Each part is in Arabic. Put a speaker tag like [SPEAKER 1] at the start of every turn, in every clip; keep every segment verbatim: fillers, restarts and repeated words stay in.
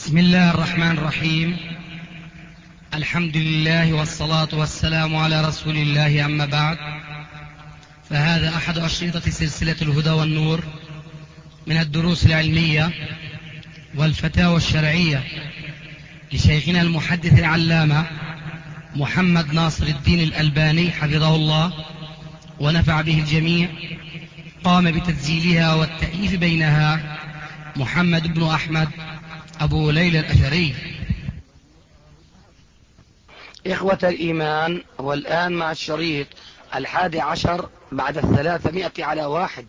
[SPEAKER 1] بسم الله الرحمن الرحيم. الحمد لله والصلاة والسلام على رسول الله، أما بعد، فهذا أحد أشرطة سلسلة الهدى والنور من الدروس العلمية والفتاوى الشرعية لشيخنا المحدث العلامة محمد ناصر الدين الألباني حفظه الله ونفع به الجميع. قام بتسجيلها والتأليف بينها محمد بن أحمد أبو ليلى الأثري. إخوة الإيمان، والآن مع الشريط الحادي عشر بعد الثلاثمائة على واحد.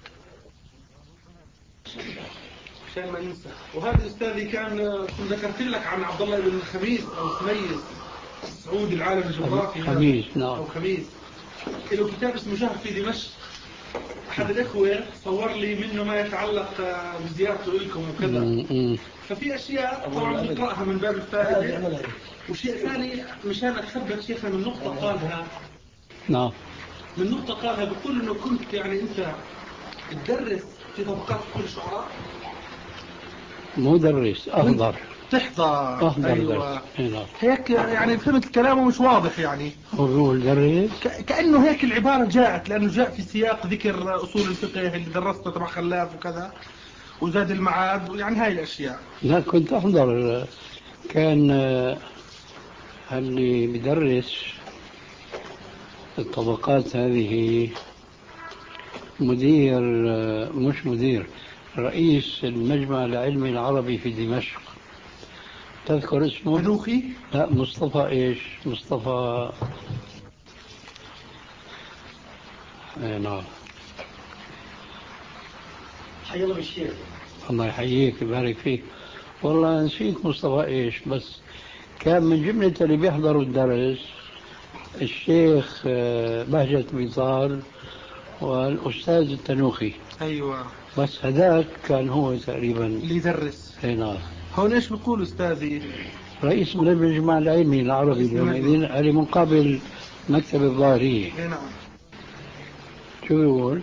[SPEAKER 2] عشان ما ننسى. وهذا أستاذي كان ذكرت لك عن عبد الله بن خميس أو خميس سعود العالم الجغرافي.
[SPEAKER 3] خميس نعم.
[SPEAKER 2] أو خميس له كتاب اسمه شهر في دمشق. أحد الإخوة صور لي منه ما يتعلق بزيارته لكم وكذا. ففي أشياء طبعا بقرأها من باب الفائدة، وشيء ثاني مشان أتثبت شيخنا من نقطة قالها.
[SPEAKER 3] نعم.
[SPEAKER 2] من نقطة قالها بيقول إنه كنت يعني أنت تدرس في طبقات كل الشعراء.
[SPEAKER 3] مدرس أحضر
[SPEAKER 2] تحضر.
[SPEAKER 3] أحضر
[SPEAKER 2] أيوة.
[SPEAKER 3] درس.
[SPEAKER 2] هيك يعني فهمت كلامه مش واضح يعني.
[SPEAKER 3] هو درس
[SPEAKER 2] ك... كأنه هيك العبارة جاءت لأنه جاء في سياق ذكر أصول الفقه اللي درسته تبع خلاف وكذا وزاد المعاد يعني هاي الأشياء.
[SPEAKER 3] لا كنت أحضر. كان اللي بدرس الطبقات هذه مدير، مش مدير، رئيس المجمع العلمي العربي في دمشق. تذكر اسمه؟
[SPEAKER 2] تنوخي؟
[SPEAKER 3] لا، مصطفى ايش؟ مصطفى اي نعم.
[SPEAKER 2] حي الله بالشيخ.
[SPEAKER 3] الله يحييك ويبارك فيك. والله نسيت مصطفى ايش، بس كان من جملة اللي بيحضروا الدرس الشيخ بهجة بيطال والأستاذ التنوخي.
[SPEAKER 2] أيوة.
[SPEAKER 3] بس هذاك كان هو تقريبا
[SPEAKER 2] اللي يدرس.
[SPEAKER 3] اي نعم.
[SPEAKER 2] هون ايش بيقول أستاذي؟
[SPEAKER 3] رئيس المجمع العلمي العربي يومئذ على مقابل مكتب الظاهرية.
[SPEAKER 2] اي نعم.
[SPEAKER 3] شو بيقول؟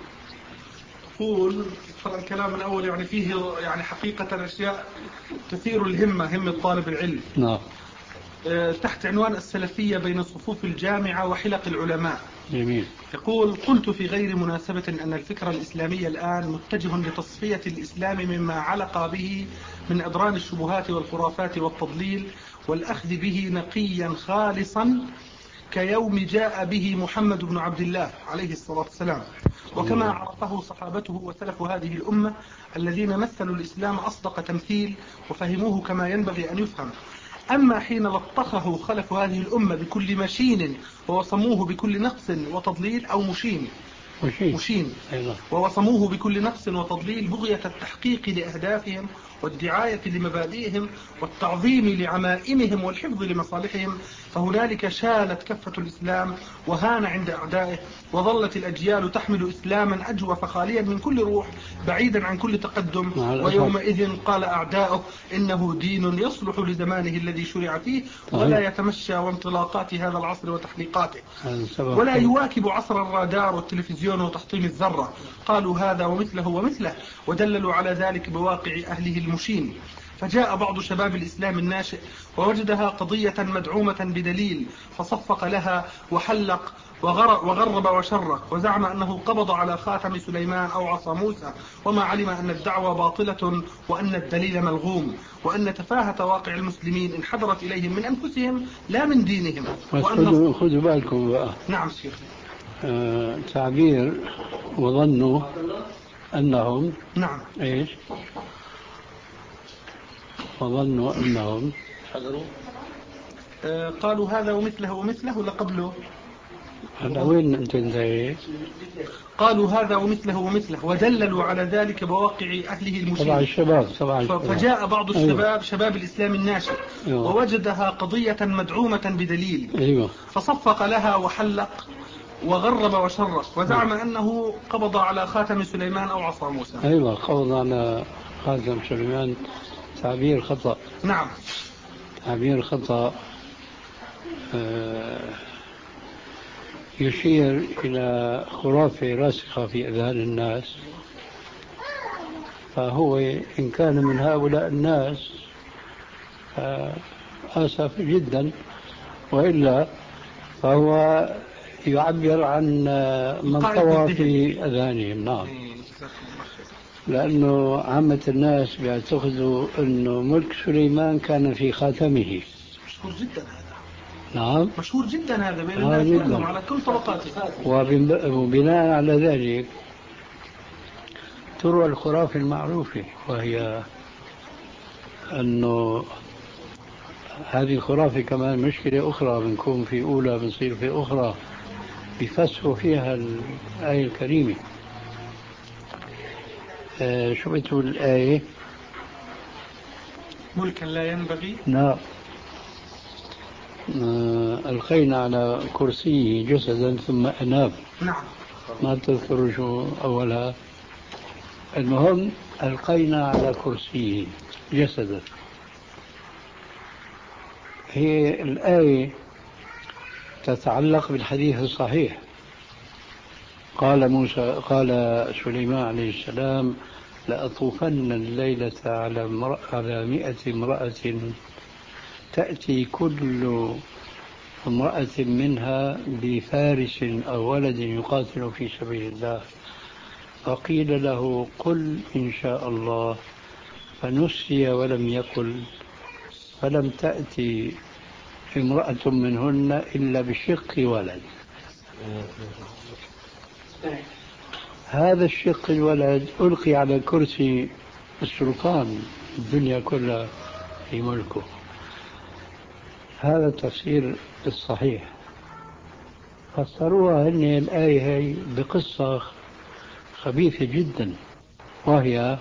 [SPEAKER 2] يقول ترى الكلام من أول يعني فيه يعني حقيقة أشياء تثير الهمة، همة طالب العلم.
[SPEAKER 3] نعم.
[SPEAKER 2] تحت عنوان السلفية بين صفوف الجامعة وحلق العلماء.
[SPEAKER 3] جميل.
[SPEAKER 2] يقول: قلت في غير مناسبة أن الفكر الإسلامي الآن متجه لتصفية الإسلام مما علق به من أدران الشبهات والخرافات والتضليل، والأخذ به نقيا خالصا كيوم جاء به محمد بن عبد الله عليه الصلاة والسلام، وكما عرفه صحابته وسلف هذه الأمة الذين مثلوا الإسلام أصدق تمثيل وفهموه كما ينبغي أن يفهم. أما حين لطخه خلف هذه الأمة بكل مشين ووصموه بكل نقص وتضليل أو مشين
[SPEAKER 3] مشين,
[SPEAKER 2] مشين
[SPEAKER 3] أيضا.
[SPEAKER 2] ووصموه بكل نقص وتضليل بغية التحقيق لأهدافهم والدعاية لمبادئهم والتعظيم لعمائمهم والحفظ لمصالحهم، فهنالك شالت كفة الإسلام وهان عند أعدائه، وظلت الأجيال تحمل إسلاما أجوف خاليا من كل روح بعيدا عن كل تقدم. ويومئذ قال أعداؤه إنه دين يصلح لزمانه الذي شرع فيه ولا يتمشى وانطلاقات هذا العصر وتحليقاته ولا يواكب عصر الرادار والتلفزيون وتحطيم الذرة. قالوا هذا ومثله ومثله ودللوا على ذلك بواقع أهله المشين. فجاء بعض شباب الإسلام الناشئ ووجدها قضية مدعومة بدليل فصفق لها وحلق وغرب وشرق وزعم أنه قبض على خاتم سليمان أو عصا موسى، وما علم أن الدعوة باطلة وأن الدليل ملغوم، وأن تفاهة واقع المسلمين انحدرت إليهم من أنفسهم لا من دينهم.
[SPEAKER 3] خذوا خذوا بالكم بقى.
[SPEAKER 2] نعم شيخ.
[SPEAKER 3] آه تعبير وظنوا أنهم
[SPEAKER 2] نعم
[SPEAKER 3] إيش وظنوا أنهم
[SPEAKER 2] حضروا. آه قالوا هذا ومثله ومثله لقبله.
[SPEAKER 3] هذا وين أنت انتهيت؟
[SPEAKER 2] قالوا هذا ومثله ومثله ودللوا على ذلك بواقع أهله المشين.
[SPEAKER 3] طبعا الشباب طبعا.
[SPEAKER 2] فجاء بعض الشباب أيوة. شباب الإسلام الناشئ
[SPEAKER 3] أيوة.
[SPEAKER 2] ووجدها قضية مدعومة بدليل
[SPEAKER 3] أيوة.
[SPEAKER 2] فصفق لها وحلق وغرب وشرق وزعم أيوة. أنه قبض على خاتم سليمان أو عصا موسى.
[SPEAKER 3] أيوة قبض على خاتم سليمان. تعبير خطأ.
[SPEAKER 2] نعم
[SPEAKER 3] تعبير خطأ. آه يشير إلى خرافة راسخة في أذهان الناس، فهو إن كان من هؤلاء الناس آسف جدا، وإلا فهو يعبر عن من طوى في أذانهم. نعم، لأنه عامة الناس بيعتقدوا أنه ملك سليمان كان في خاتمه.
[SPEAKER 2] مشهور جدا هذا.
[SPEAKER 3] نعم،
[SPEAKER 2] مشهور جدا هذا بين
[SPEAKER 3] آه
[SPEAKER 2] الناس
[SPEAKER 3] جداً.
[SPEAKER 2] كلهم على كل طبقاته.
[SPEAKER 3] وبناء على ذلك تروى الخرافة المعروفة، وهي أنه هذه الخرافة كمان مشكلة أخرى، بنكون في أولى بنصير في أخرى، بيفسروا فيها الآية الكريمة. آه شو بتقول الآية؟
[SPEAKER 2] ملكا لا ينبغي.
[SPEAKER 3] نعم. آه ألقينا على كرسيه جسدا ثم أناب.
[SPEAKER 2] نعم.
[SPEAKER 3] ما تذكروا شو أولها؟ المهم ألقينا على كرسيه جسدا. هي الآية تتعلق بالحديث الصحيح. قال موسى قال سليمان عليه السلام: لأطوفن الليلة على امرأة على مئة امرأة تأتي كل امرأة منها بفارس أو ولد يقاتل في سبيل الله، فقيل له: قل إن شاء الله، فنسي ولم يقل، فلم تأتي امرأة منهن إلا بشق ولد. هذا الشق الولد ألقي على كرسي السلطان، الدنيا كلها في ملكه. هذا التفسير الصحيح. فسروها هن الآية هي بقصة خبيثة جدا، وهي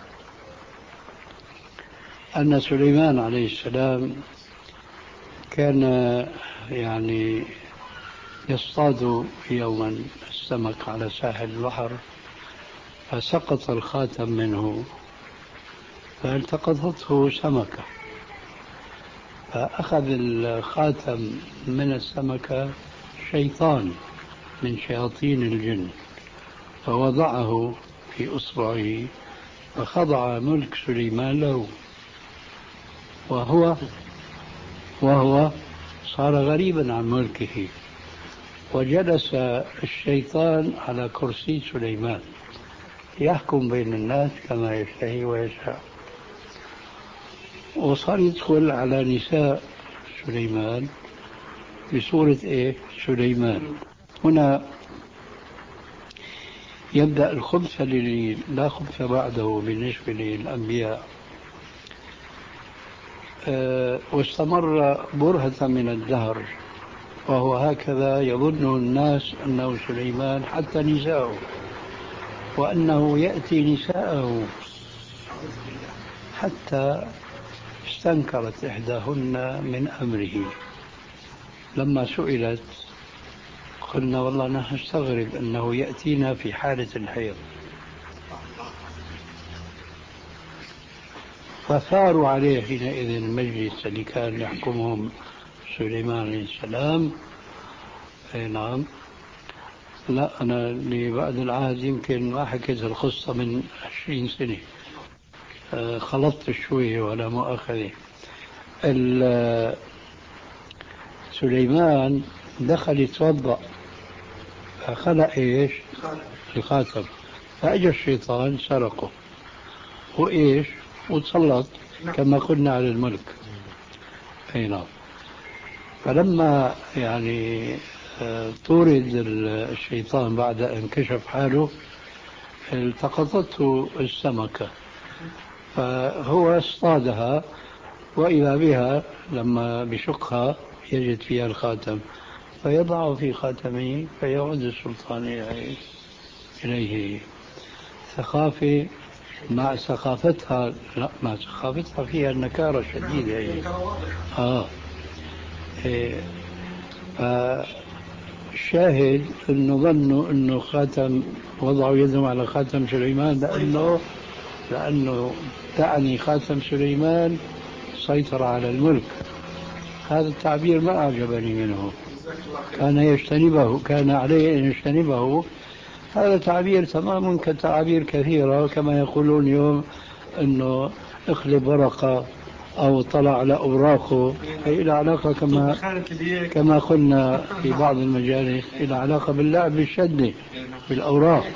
[SPEAKER 3] أن سليمان عليه السلام كان يعني يصطاد يوما السمك على ساحل البحر، فسقط الخاتم منه فالتقطته سمكة، فأخذ الخاتم من السمكة شيطان من شياطين الجن فوضعه في أصبعه، فخضع ملك سليمان له، وهو وهو صار غريبا عن ملكه، وجلس الشيطان على كرسي سليمان يحكم بين الناس كما يشتهي ويشاء، وصار يدخل على نساء سليمان بصورة إيه؟ سليمان. هنا يبدأ الخبث الذي لا خبث بعده بالنسبة للأنبياء. أه واستمر برهة من الدهر، وهو هكذا يظن الناس أنه سليمان حتى نساءه، وأنه يأتي نساءه، حتى استنكرت إحداهن من أمره لما سئلت قلنا: والله نحن نستغرب أنه يأتينا في حالة الحيض. فثاروا عليه حينئذ المجلس اللي كان يحكمهم سليمان عليه السلام. اي نعم. لا أنا اللي بعد العهد يمكن ما حكيت القصة من عشرين سنة، آه خلطت شوية ولا مؤاخذة. سليمان دخل يتوضأ فخلق إيش؟ الخاتم، فأجى الشيطان سرقه وإيش؟ وتسلط كما قلنا على الملك. أي نعم. فلما يعني طورد الشيطان بعد أن كشف حاله التقطته السمكة، فهو اصطادها، وإذا بها لما بشقها يجد فيها الخاتم، فيضعه في خاتمه فيعود السلطان إليه. ثقافة مع ثقافتها، لا مع ثقافتها فيها النكارة الشديدة هي. آه إيه. فالشاهد أنه ظنوا أنه خاتم، وضعوا يدهم على خاتم سليمان لأنه لأنه تعني خاتم سليمان سيطر على الملك. هذا التعبير ما أعجبني منه، كان يجتنبه، كان عليه أن يجتنبه. هذا تعبير تماما كتعابير كثيرة، كما يقولون اليوم أنه اخلب ورقة أو طلع على أوراقه هي لها علاقة كما كما قلنا في بعض المجالس إلى علاقة باللعب بالشدة بالأوراق.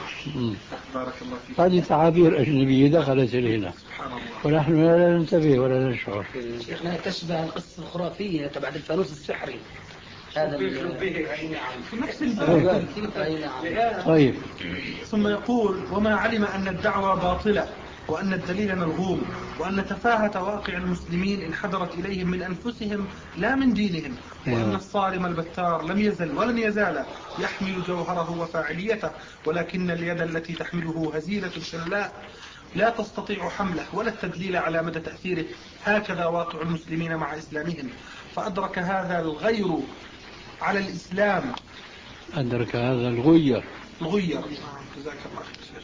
[SPEAKER 3] هذه تعابير أجنبية دخلت إلينا ونحن لا ننتبه ولا نشعر.
[SPEAKER 1] شيخنا تشبه القصة الخرافية تبع الفانوس السحري هذا
[SPEAKER 2] نفس الباب.
[SPEAKER 3] طيب.
[SPEAKER 2] ثم يقول وما علم أن الدعوة باطلة وأن الدليل ملغوم وأن تفاهة واقع المسلمين انحدرت إليهم من أنفسهم لا من دينهم وأن الصارم البتار لم يزل ولن يزال يحمل جوهره وفاعليته ولكن اليد التي تحمله هزيلة شلاء لا تستطيع حمله ولا التدليل على مدى تأثيره. هكذا واقع المسلمين مع إسلامهم. فأدرك هذا الغير على الإسلام
[SPEAKER 3] أدرك هذا الغير
[SPEAKER 2] الغير جزاك الله خير.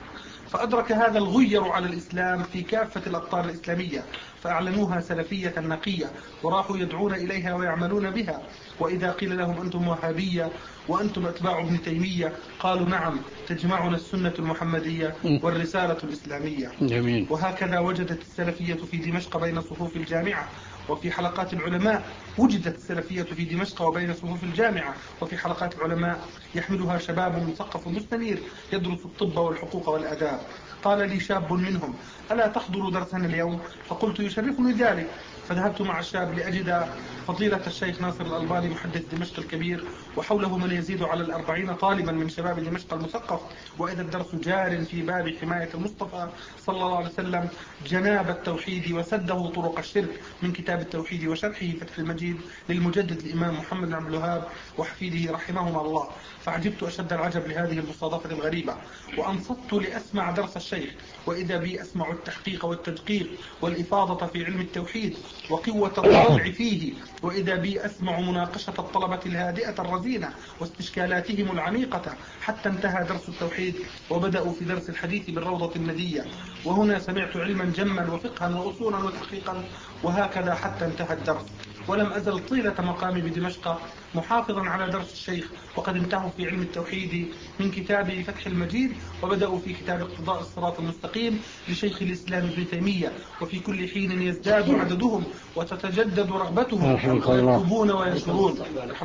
[SPEAKER 2] فأدرك هذا الغير على الإسلام في كافة الأقطار الإسلامية فأعلنوها سلفية نقية وراحوا يدعون إليها ويعملون بها. وإذا قيل لهم أنتم وهابية وأنتم أتباع ابن تيمية قالوا نعم تجمعنا السنة المحمدية والرسالة الإسلامية.
[SPEAKER 3] جميل.
[SPEAKER 2] وهكذا وجدت السلفية في دمشق بين صفوف الجامعة وفي حلقات العلماء. وجدت السلفية في دمشق وبين صفوف الجامعة وفي حلقات العلماء يحملها شباب مثقف مستنير يدرس الطب والحقوق والآداب. قال لي شاب منهم ألا تحضر درسنا اليوم؟ فقلت يشرفني ذلك. فذهبت مع الشاب لأجد فضيلة الشيخ ناصر الألباني محدث دمشق الكبير وحوله من يزيد على الأربعين طالبا من شباب دمشق المثقف. وإذا الدرس جار في باب حماية المصطفى صلى الله عليه وسلم جناب التوحيد وسده طرق الشرك من كتاب التوحيد وشرحه فتح المجيد للمجدد الإمام محمد بن عبد الوهاب وحفيده رحمهما الله. فعجبت أشد العجب لهذه المصادفة الغريبة وأنصت لأسمع درس الشيخ وإذا بي أسمع التحقيق والتدقيق والإفاضة في علم التوحيد وقوة الطلع فيه وإذا بي أسمع مناقشة الطلبة الهادئة الرزينة واستشكالاتهم العميقة حتى انتهى درس التوحيد وبدأوا في درس الحديث بالروضة الندية. وهنا سمعت علما جما وفقها وأصولا وتحقيقا وهكذا حتى انتهى الدرس. ولم أزل طيلة مقامي بدمشق محافظا على درس الشيخ وقد انتهوا في علم التوحيد من كتاب فتح المجيد وبدأوا في كتاب اقتضاء الصراط المستقيم لشيخ الإسلام ابن تيمية. وفي كل حين يزداد عددهم وتتجدد رغبتهم ويكتبون وينشرون.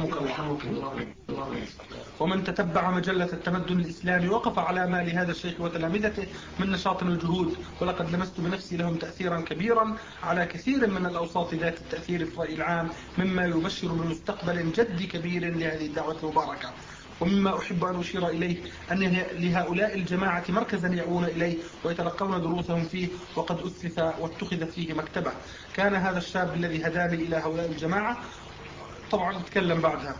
[SPEAKER 2] ومن تتبع مجلة التمدن الإسلامي وقف على ما لهذا الشيخ وتلامذته من نشاط وجهود ولقد لمست بنفسي لهم تأثيرا كبيرا على كثير من الأوساط ذات التأثير في الرأي العام مما يبشر بمستقبل جد كبير لهذه الدعوة المباركة. ومما أحب أن أشير إليه أن لهؤلاء الجماعة مركزا يأوون إليه ويتلقون دروسهم فيه وقد أسس واتخذت فيه مكتبة. كان هذا الشاب الذي هداني إلى هؤلاء الجماعة طبعا نتكلم بعدها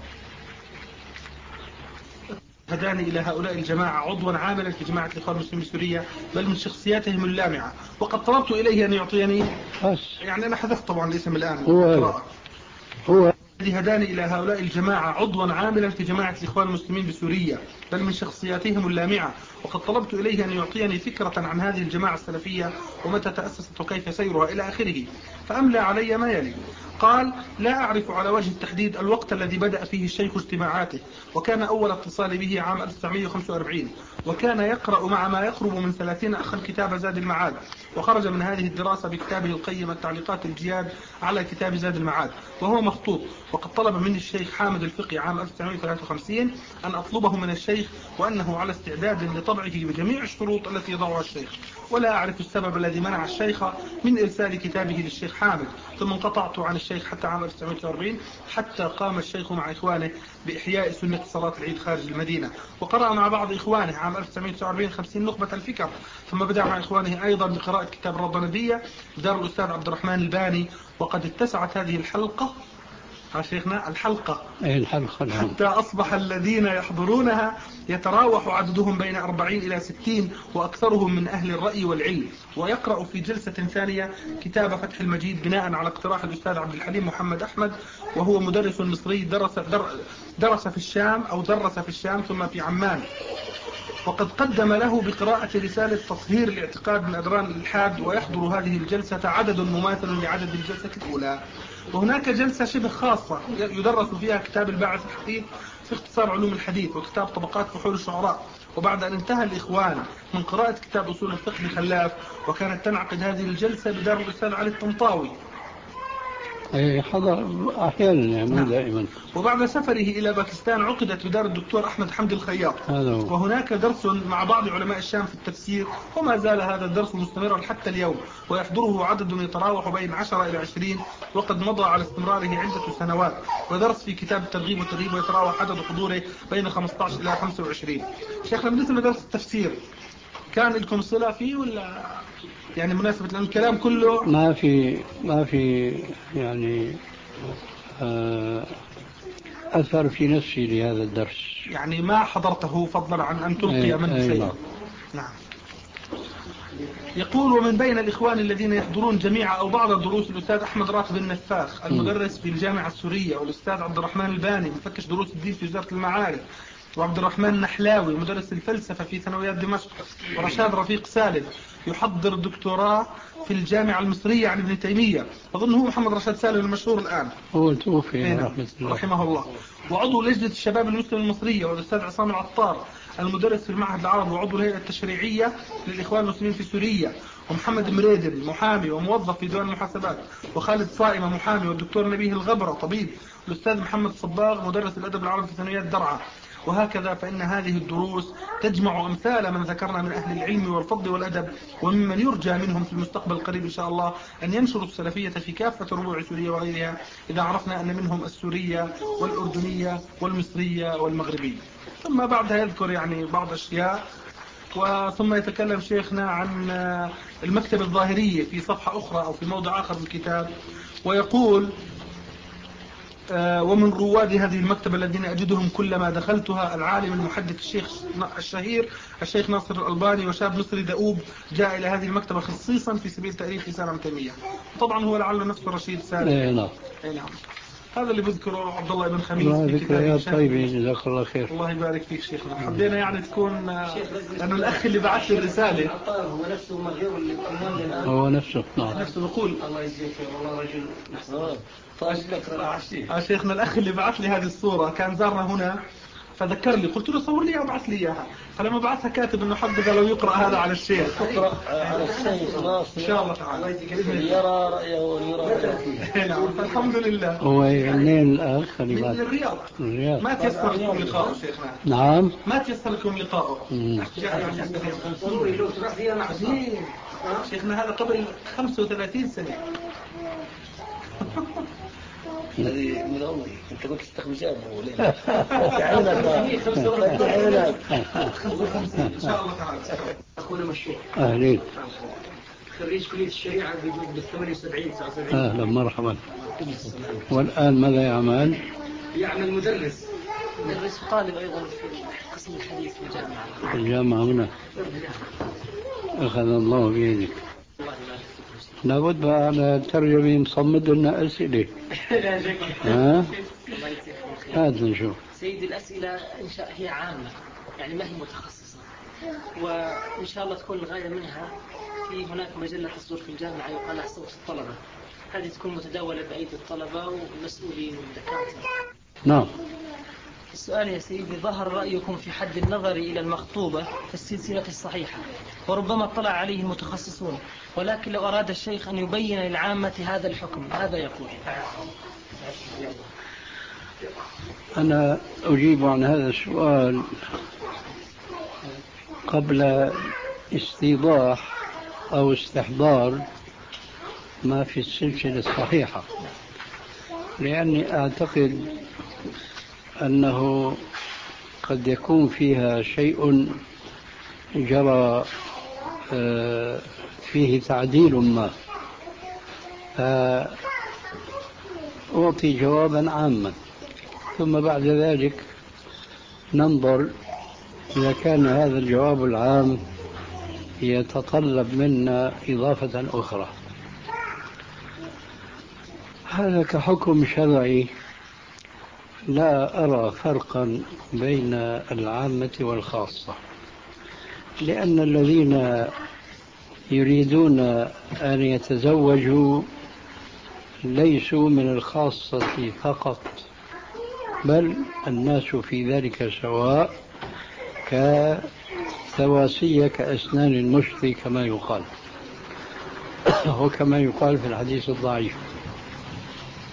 [SPEAKER 2] هداني إلى هؤلاء الجماعة عضوا عاملا في جماعة الإخوان المسلمين بسوريا بل من شخصياتهم اللامعة. وقد طلبت إليه أن يعطيني يعني أنا حذفت طبعا الاسم الآن
[SPEAKER 3] هو, هو
[SPEAKER 2] الذي هداني إلى هؤلاء الجماعة عضوا عاملا في جماعة الإخوان المسلمين بسوريا بل من شخصياتهم اللامعة. وقد طلبت إليه أن يعطيني فكرة عن هذه الجماعة السلفية ومتى تأسست وكيف سيرها إلى آخره. فأملى علي ما يلي. قال لا أعرف على وجه التحديد الوقت الذي بدأ فيه الشيخ اجتماعاته وكان أول اتصال به عام ألف وتسعمائة وخمسة وأربعين وكان يقرأ مع ما يقرب من ثلاثين أخا كتاب زاد المعاد وخرج من هذه الدراسة بكتابه القيم التعليقات الجياد على كتاب زاد المعاد وهو مخطوط. وقد طلب مني الشيخ حامد الفقي عام ألف وتسعمائة وثلاثة وخمسين أن أطلبه من الشيخ وأنه على استعداد لطبعه بجميع الشروط التي يضعها الشيخ. ولا أعرف السبب الذي منع الشيخ من إرسال كتابه للشيخ حامد. ثم انقطعت عن الشيخ حتى عام ألف وتسعمائة وأربعين حتى قام الشيخ مع إخوانه بإحياء سنة صلاة العيد خارج المدينة وقرأ مع بعض إخوانه عام ألف وتسعمائة وتسعة وأربعين خمسين نخبة الفكر. ثم بدأ مع إخوانه أيضا بقراءة كتاب الرضندية دار الأستاذ عبد الرحمن الباني. وقد اتسعت هذه الحلقة شيخنا الحلقة
[SPEAKER 3] الحلقة
[SPEAKER 2] حتى أصبح الذين يحضرونها يتراوح عددهم بين أربعين إلى ستين وأكثرهم من أهل الرأي والعلم. ويقرأ في جلسة ثانية كتاب فتح المجيد بناء على اقتراح الأستاذ عبد الحليم محمد أحمد وهو مدرس مصري درس, درس في الشام أو درس في الشام ثم في عمان. وقد قدم له بقراءة رسالة تطهير الاعتقاد من أدران الإلحاد ويحضر هذه الجلسة عدد مماثل لعدد الجلسة الأولى. وهناك جلسة شبه خاصة يدرس فيها كتاب الباعث الحديث في اختصار علوم الحديث وكتاب طبقات فحول الشعراء. وبعد أن انتهى الإخوان من قراءة كتاب أصول الفقه لخلاف وكانت تنعقد هذه الجلسة بدار الأستاذ علي الطنطاوي
[SPEAKER 3] أي حضر أحيانا يعني مو دائما.
[SPEAKER 2] وبعد سفره إلى باكستان عقدت بدار الدكتور أحمد حمد الخياط،
[SPEAKER 3] هذا هو.
[SPEAKER 2] وهناك درس مع بعض علماء الشام في التفسير، وما زال هذا الدرس مستمرا حتى اليوم، ويحضره عدد يتراوح بين عشرة إلى عشرين، وقد مضى على استمراره عدة سنوات، ودرس في كتاب الترغيب والترهيب ويتراوح عدد حضوره بين خمسة عشر إلى خمسة وعشرين. شيخنا بالنسبة لدرس التفسير كان لكم صلة فيه ولا يعني مناسبة، لأن الكلام كله
[SPEAKER 3] ما في ما في يعني آه أثر في نفسي لهذا الدرس،
[SPEAKER 2] يعني ما حضرته فضلا عن أن تلقي منه شيئا؟ نعم. يقول: ومن بين الإخوان الذين يحضرون جميع أو بعض دروس الأستاذ أحمد راتب النفاخ المدرس في الجامعة السورية، والأستاذ عبد الرحمن الباني مفتش دروس الدين في وزارة المعارف، وعبد الرحمن النحلاوي مدرس الفلسفة في ثانويات دمشق، ورشاد رفيق سالم يحضر دكتوراه في الجامعة المصرية عن ابن تيمية، أظن هو محمد رشاد سالم المشهور الآن،
[SPEAKER 3] هو توفي رحمة الله
[SPEAKER 2] رحمه الله. وعضو لجنة الشباب المسلم المصرية، والأستاذ عصام العطار المدرس في المعهد العربي وعضو الهيئة التشريعية للإخوان المسلمين في سوريا، ومحمد مريدل محامي وموظف في ديوان المحاسبات، وخالد صائمة محامي، والدكتور نبيه الغبرة طبيب، والأستاذ محمد صباغ مدرس الأدب العربي في ثانويات درعا. وهكذا فإن هذه الدروس تجمع أمثال من ذكرنا من أهل العلم والفضل والأدب، وممن يرجى منهم في المستقبل القريب إن شاء الله أن ينشروا السلفية في كافة ربوع سوريا وغيرها، إذا عرفنا أن منهم السورية والأردنية والمصرية والمغربية. ثم بعدها يذكر يعني بعض أشياء، وثم يتكلم شيخنا عن المكتبة الظاهرية في صفحة أخرى أو في موضع آخر من الكتاب، ويقول: ومن رواد هذه المكتبة الذين أجدهم كلما دخلتها العالم المحدث الشيخ الشهير الشيخ ناصر الألباني، وشاب مصري دؤوب جاء إلى هذه المكتبة خصيصا في سبيل تأليف لسان ابن تيمية. طبعا هو لعله نفسه رشيد سالم.
[SPEAKER 3] اي نعم.
[SPEAKER 2] نعم. هذا اللي بذكره عبد الله بن خميس في
[SPEAKER 3] ذكريات طيبة، جزاك الله خير.
[SPEAKER 2] الله يبارك فيك شيخنا. حبينا يعني تكون، لأنه الأخ اللي بعث لي الرسالة
[SPEAKER 4] هو نفسه مغيور اللي الآن
[SPEAKER 3] هو نفسه. نعم.
[SPEAKER 2] نفسه بقول
[SPEAKER 4] الله يجزيك والله رجل محترم.
[SPEAKER 2] طيب شيخنا الأخ اللي بعث لي هذه الصورة كان زارنا هنا فذكر لي، قلت له صور لي وابعث لي اياها، فلما بعثها كاتب انه حبذا لو يقرأ هذا على الشيخ.
[SPEAKER 4] يقرأ على الشيخ ناصر
[SPEAKER 2] ان شاء الله تعالى
[SPEAKER 4] يرى رأيه ويرى رأيه.
[SPEAKER 2] نعم الحمد لله.
[SPEAKER 3] هو منين الأخ اللي
[SPEAKER 2] من
[SPEAKER 3] بعد؟
[SPEAKER 2] الرياض.
[SPEAKER 3] الرياض.
[SPEAKER 2] ما تيسر لكم لقاءه شيخنا.
[SPEAKER 3] نعم.
[SPEAKER 2] ما تيسر لكم لقاءه. شيخنا هذا قبل خمسة وثلاثين سنة.
[SPEAKER 4] هذه من عمري انت كنت تستخدم ولا تعينك تعينك
[SPEAKER 2] ان شاء الله تعالى.
[SPEAKER 4] اخونا مشهور
[SPEAKER 3] اهلين
[SPEAKER 4] خريج كلية الشريعة بال ثمانية وسبعين تسعة وسبعين.
[SPEAKER 3] اهلا مرحبا. والان ماذا يعمل؟
[SPEAKER 4] يعمل مدرس مدرس طالب ايضا في قسم الحديث في الجامعة
[SPEAKER 3] في الجامعة هنا. اخذ الله بيدك. لابد على الترجمة نصمد لنا أسئلة. ها؟ هذا نشوف.
[SPEAKER 4] سيد الأسئلة إن شاء هي عامة يعني ما هي متخصصة، وإن شاء الله تكون الغاية منها في هناك مجلة تصدر في الجامعة يقال لها صوت الطلبة، هذه تكون متداولة بأيدي الطلبة والمسؤولين والدكاترة.
[SPEAKER 3] نعم.
[SPEAKER 4] السؤال يا سيدي: ظهر رأيكم في حد النظر إلى المخطوبة في السلسلة الصحيحة، وربما اطلع عليه المتخصصون، ولكن لو أراد الشيخ أن يبين للعامة هذا الحكم ماذا يقول؟
[SPEAKER 3] أنا أجيب عن هذا السؤال قبل استيضاح أو استحضار ما في السلسلة الصحيحة، لأني أعتقد أنه قد يكون فيها شيء جرى فيه تعديل ما، فأعطي جوابا عاما ثم بعد ذلك ننظر إذا كان هذا الجواب العام يتطلب منا إضافة أخرى. هذا كحكم شرعي لا أرى فرقا بين العامة والخاصة، لأن الذين يريدون أن يتزوجوا ليسوا من الخاصة فقط، بل الناس في ذلك سواء كسواسية كأسنان المشط كما يقال وكما يقال في الحديث الضعيف.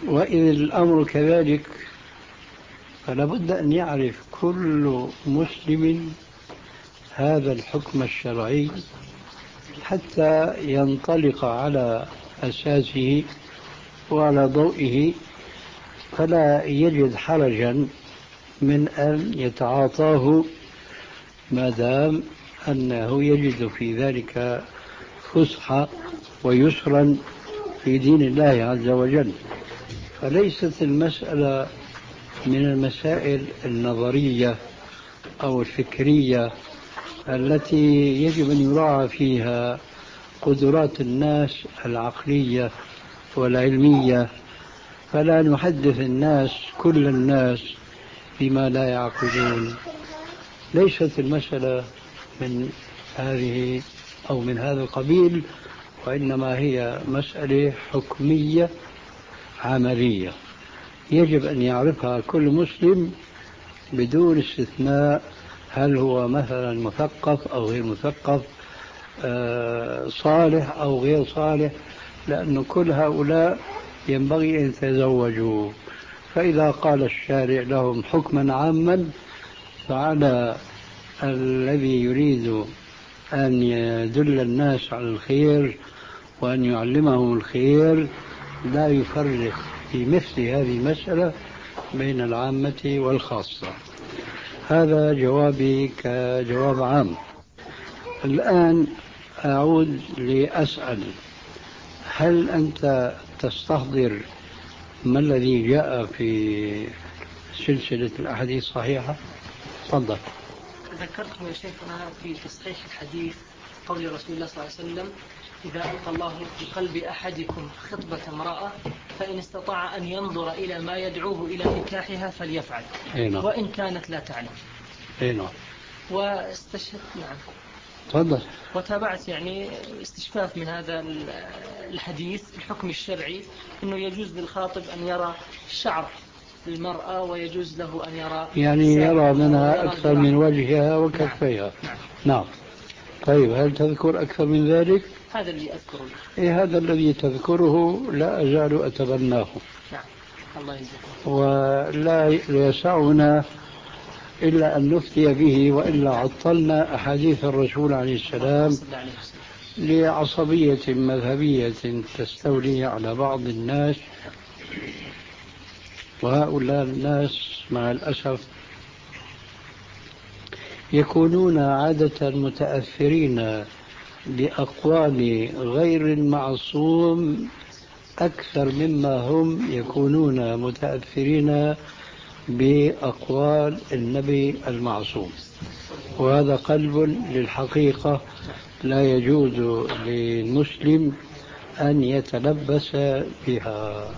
[SPEAKER 3] وإذا الأمر كذلك فلا بد أن يعرف كل مسلم هذا الحكم الشرعي حتى ينطلق على أساسه وعلى ضوئه، فلا يجد حرجا من أن يتعاطاه ما دام أنه يجد في ذلك فسحة ويسرا في دين الله عز وجل. فليست المسألة من المسائل النظرية أو الفكرية التي يجب أن يراعى فيها قدرات الناس العقلية والعلمية، فلا نحدث الناس كل الناس بما لا يعقلون. ليست المسألة من هذه أو من هذا القبيل، وإنما هي مسألة حكمية عملية يجب أن يعرفها كل مسلم بدون استثناء، هل هو مثلا مثقف أو غير مثقف، صالح أو غير صالح، لأن كل هؤلاء ينبغي أن يتزوجوا. فإذا قال الشارع لهم حكما عاما فعلى الذي يريد أن يدل الناس على الخير وأن يعلمهم الخير لا يفرق في مثل هذه المسألة بين العامة والخاصة. هذا جوابي كجواب عام. الآن أعود لأسأل، هل أنت تستحضر ما الذي جاء في سلسلة الأحاديث الصحيحة؟ تفضل.
[SPEAKER 4] ذكرت يا شيخنا في تصحيح الحديث قول رسول الله صلى الله عليه وسلم: إذا ألقى الله في قلب أحدكم خطبة امرأة فإن استطاع أن ينظر إلى ما يدعوه إلى نكاحها فليفعل وإن كانت لا تعلم.
[SPEAKER 3] نعم.
[SPEAKER 4] واستشهد نعم.
[SPEAKER 3] تفضل.
[SPEAKER 4] وتابعت يعني استشفاف من هذا الحديث الحكم الشرعي أنه يجوز للخاطب أن يرى شعر المرأة ويجوز له أن يرى
[SPEAKER 3] يعني يرى منها أكثر من وجهها وكفيها.
[SPEAKER 4] نعم.
[SPEAKER 3] نعم. طيب هل تذكر أكثر من ذلك؟
[SPEAKER 4] هذا اللي أذكره.
[SPEAKER 3] إيه هذا الذي تذكره لا أزال أتبناه.
[SPEAKER 4] نعم. الله يجزاك.
[SPEAKER 3] ولا يسعنا إلا أن نفتي به، وإلا عطلنا أحاديث الرسول عليه السلام لعصبية مذهبية تستولي على بعض الناس. وهؤلاء الناس مع الأسف يكونون عادة متأثرين بأقوال غير المعصوم أكثر مما هم يكونون متأثرين بأقوال النبي المعصوم، وهذا قلب للحقيقة لا يجوز للمسلم أن يتلبس بها.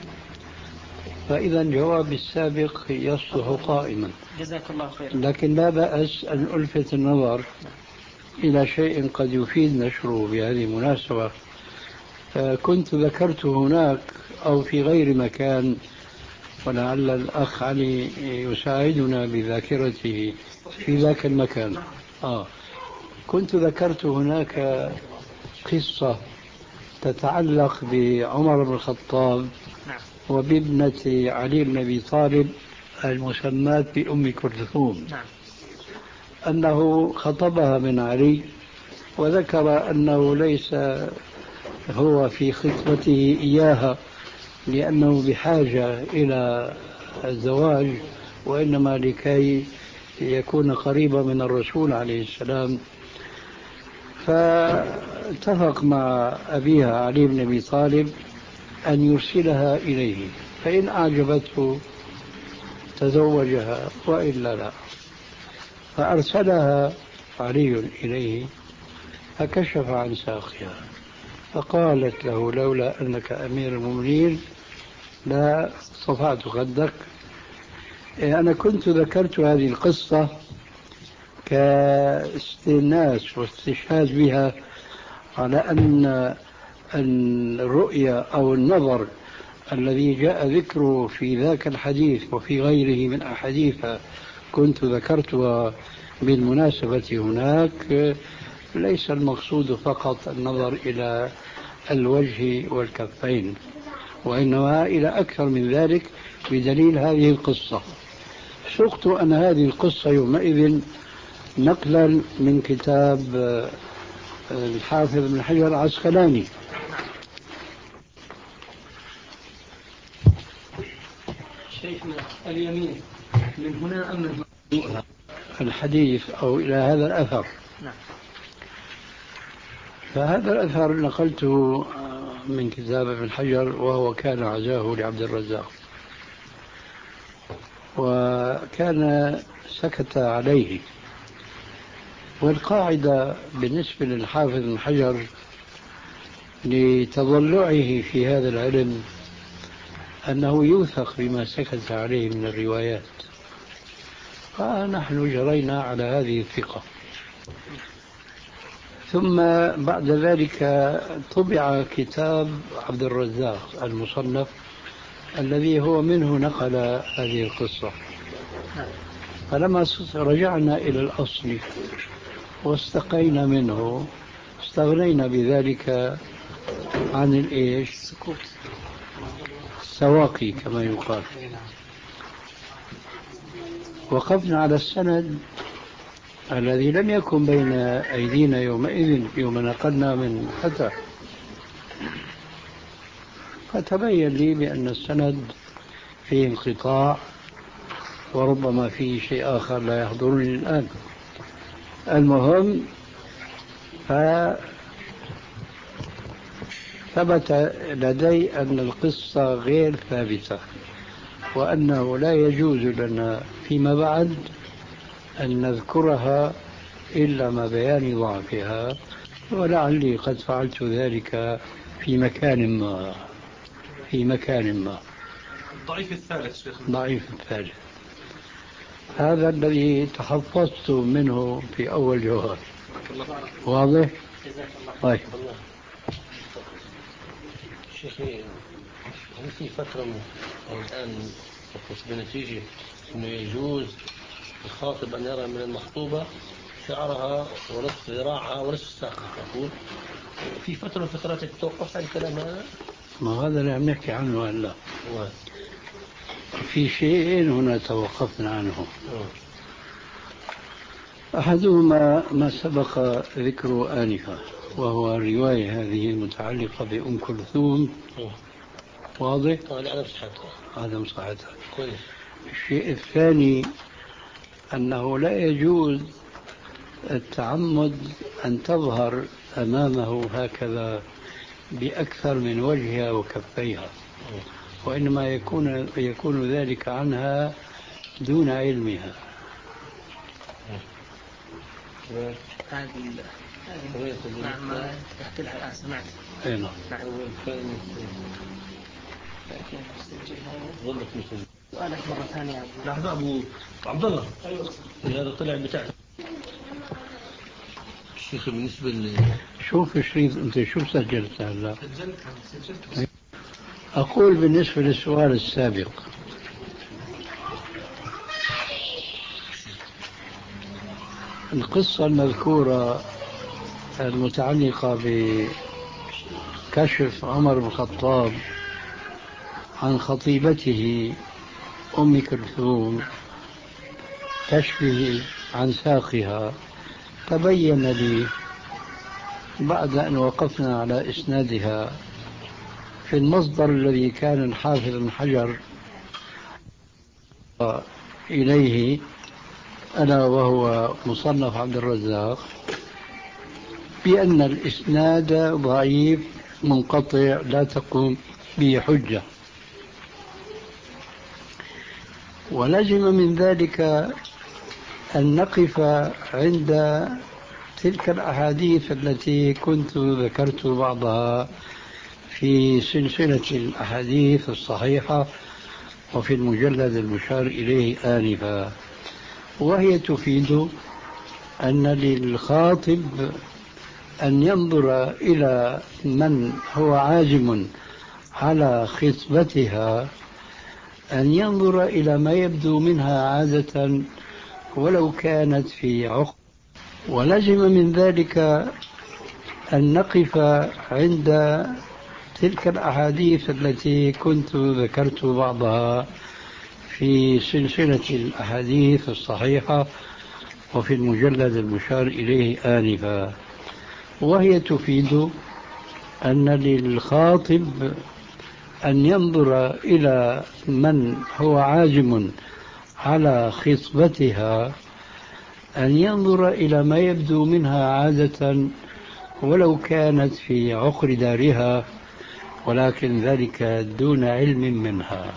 [SPEAKER 3] فإذا جواب السابق يصلح قائما.
[SPEAKER 4] جزاك الله خير.
[SPEAKER 3] لكن لا بأس أن ألفت النظر إلى شيء قد يفيد نشره بهذه المناسبة. كنت ذكرت هناك أو في غير مكان، ولعل الأخ علي يساعدنا بذاكرته في ذاك المكان. آه. كنت ذكرت هناك قصة تتعلق بعمر بن الخطاب وبابنة علي بن أبي طالب المسماة بأم كلثوم، أنه خطبها من علي وذكر أنه ليس هو في خطبته إياها لأنه بحاجة إلى الزواج، وإنما لكي يكون قريبا من الرسول عليه السلام. فاتفق مع أبيها علي بن أبي طالب أن يرسلها إليه، فإن أعجبته تزوجها وإلا لا. فأرسلها علي إليه فكشف عن ساقها فقالت له: لولا أنك أمير المؤمنين لا صفعت خدك. أنا كنت ذكرت هذه القصة كاستئناس واستشهاد بها على أن الرؤية أو النظر الذي جاء ذكره في ذاك الحديث وفي غيره من أحاديث كنت ذكرتها بالمناسبة هناك، ليس المقصود فقط النظر إلى الوجه والكفين، وإنما إلى أكثر من ذلك بدليل هذه القصة. سقت أن هذه القصة يومئذ نقلا من كتاب الحافظ بن حجر العسقلاني.
[SPEAKER 4] شيخنا اليمين من هنا أم من هنا؟
[SPEAKER 3] الحديث أو إلى هذا الأثر.
[SPEAKER 4] نعم.
[SPEAKER 3] فهذا الأثر نقلته من كتاب ابن حجر، وهو كان عزاه لعبد الرزاق، وكان سكت عليه. والقاعدة بالنسبة للحافظ ابن حجر لتضلعه في هذا العلم أنه يوثق بما سكت عليه من الروايات، فنحن جرينا على هذه الثقة. ثم بعد ذلك طبع كتاب عبد الرزاق المصنف الذي هو منه نقل هذه القصة. فلما رجعنا إلى الأصل واستقينا منه استغنينا بذلك عن الإيش؟ السكوت، السواقي كما يقال. وقفنا على السند الذي لم يكن بين أيدينا يومئذ يوم نقلنا من فتح، فتبين لي بأن السند فيه انقطاع، وربما فيه شيء آخر لا يحضرني الآن. المهم فثبت لدي أن القصة غير ثابتة، وأنه لا يجوز لنا فيما بعد أن نذكرها إلا مع بيان ضعفها، ولعلي قد فعلت ذلك في مكان ما في مكان ما
[SPEAKER 2] ضعيف الثالث شيخ.
[SPEAKER 3] ضعيف الثالث هذا الذي تحفظت منه في أول جوهر. واضح؟ طيب
[SPEAKER 5] شيخي، هل في فترة الآن تخص بنتيجة أنه يجوز الخاطب أن يرى من المخطوبة شعرها ونصف ذراعها ونصف ساقها؟ أقول في فترة من فترات توقفت عن الكلام هذا.
[SPEAKER 3] ما هذا اللي عم نحكي عنه هلا. في شيئين هنا توقفنا عنه. أحدهما ما سبق ذكره آنفا، وهو الرواية هذه المتعلقة بأم كلثوم. واضح؟
[SPEAKER 5] هذا مصحتها.
[SPEAKER 3] هذا مصحتها.
[SPEAKER 5] كويس.
[SPEAKER 3] الشيء الثاني أنه لا يجوز التعمد أن تظهر أمامه هكذا بأكثر من وجهها وكفيها، وإنما يكون يكون ذلك عنها دون علمها.
[SPEAKER 4] هذه نعم ما تحكي لها الآن سمعت.
[SPEAKER 3] أي نعم.
[SPEAKER 4] سؤالك مرة ثانية.
[SPEAKER 5] لحظة أبو عبد الله. هذا طلع بتاع الشيخ بالنسبة ل
[SPEAKER 3] شوف الشريط أنت شو سجلت هلا؟ أقول بالنسبة للسؤال السابق، القصة المذكورة المتعلقة بكشف عمر بن الخطاب عن خطيبته أم كلثوم، كشفه عن ساقها، تبين لي بعد أن وقفنا على إسنادها في المصدر الذي كان الحافظ بن حجر إليه ألا وهو مصنف عبد الرزاق، بأن الإسناد ضعيف منقطع لا تقوم به حجة. ولزم من ذلك أن نقف عند تلك الأحاديث التي كنت ذكرت بعضها في سلسلة الأحاديث الصحيحة وفي المجلد المشار إليه آنفا، وهي تفيد أن للخاطب أن ينظر إلى من هو عازم على خطبتها، أن ينظر إلى ما يبدو منها عادة ولو كانت في عقد. ولزم من ذلك أن نقف عند تلك الأحاديث التي كنت ذكرت بعضها في سلسلة الأحاديث الصحيحة وفي المجلد المشار إليه آنفا، وهي تفيد أن للخاطب أن ينظر إلى من هو عازم على خطبتها، أن ينظر إلى ما يبدو منها عادة ولو كانت في عقر دارها، ولكن ذلك دون علم منها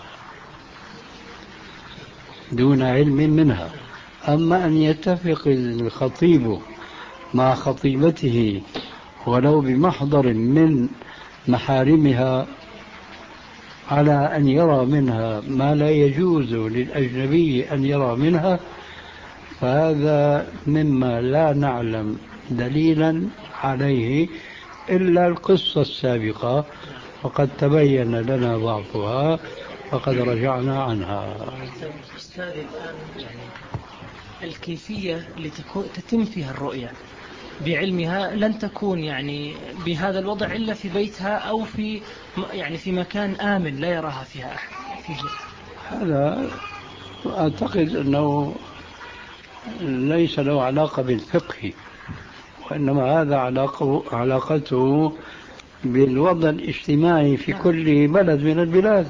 [SPEAKER 3] دون علم منها. أما أن يتفق الخطيب مع خطيبته ولو بمحضر من محارمها على أن يرى منها ما لا يجوز للأجنبي أن يرى منها، فهذا مما لا نعلم دليلا عليه إلا القصة السابقة، وقد تبين لنا ضعفها وقد رجعنا عنها.
[SPEAKER 4] أستاذ الآن يعني الكيفية اللي تتم فيها الرؤية بعلمها لن تكون يعني بهذا الوضع إلا في بيتها أو في يعني في مكان آمن لا يراها فيها أحد فيه.
[SPEAKER 3] هذا أعتقد أنه ليس له علاقة بالفقه، وإنما هذا علاقة علاقته بالوضع الاجتماعي في كل بلد من البلاد.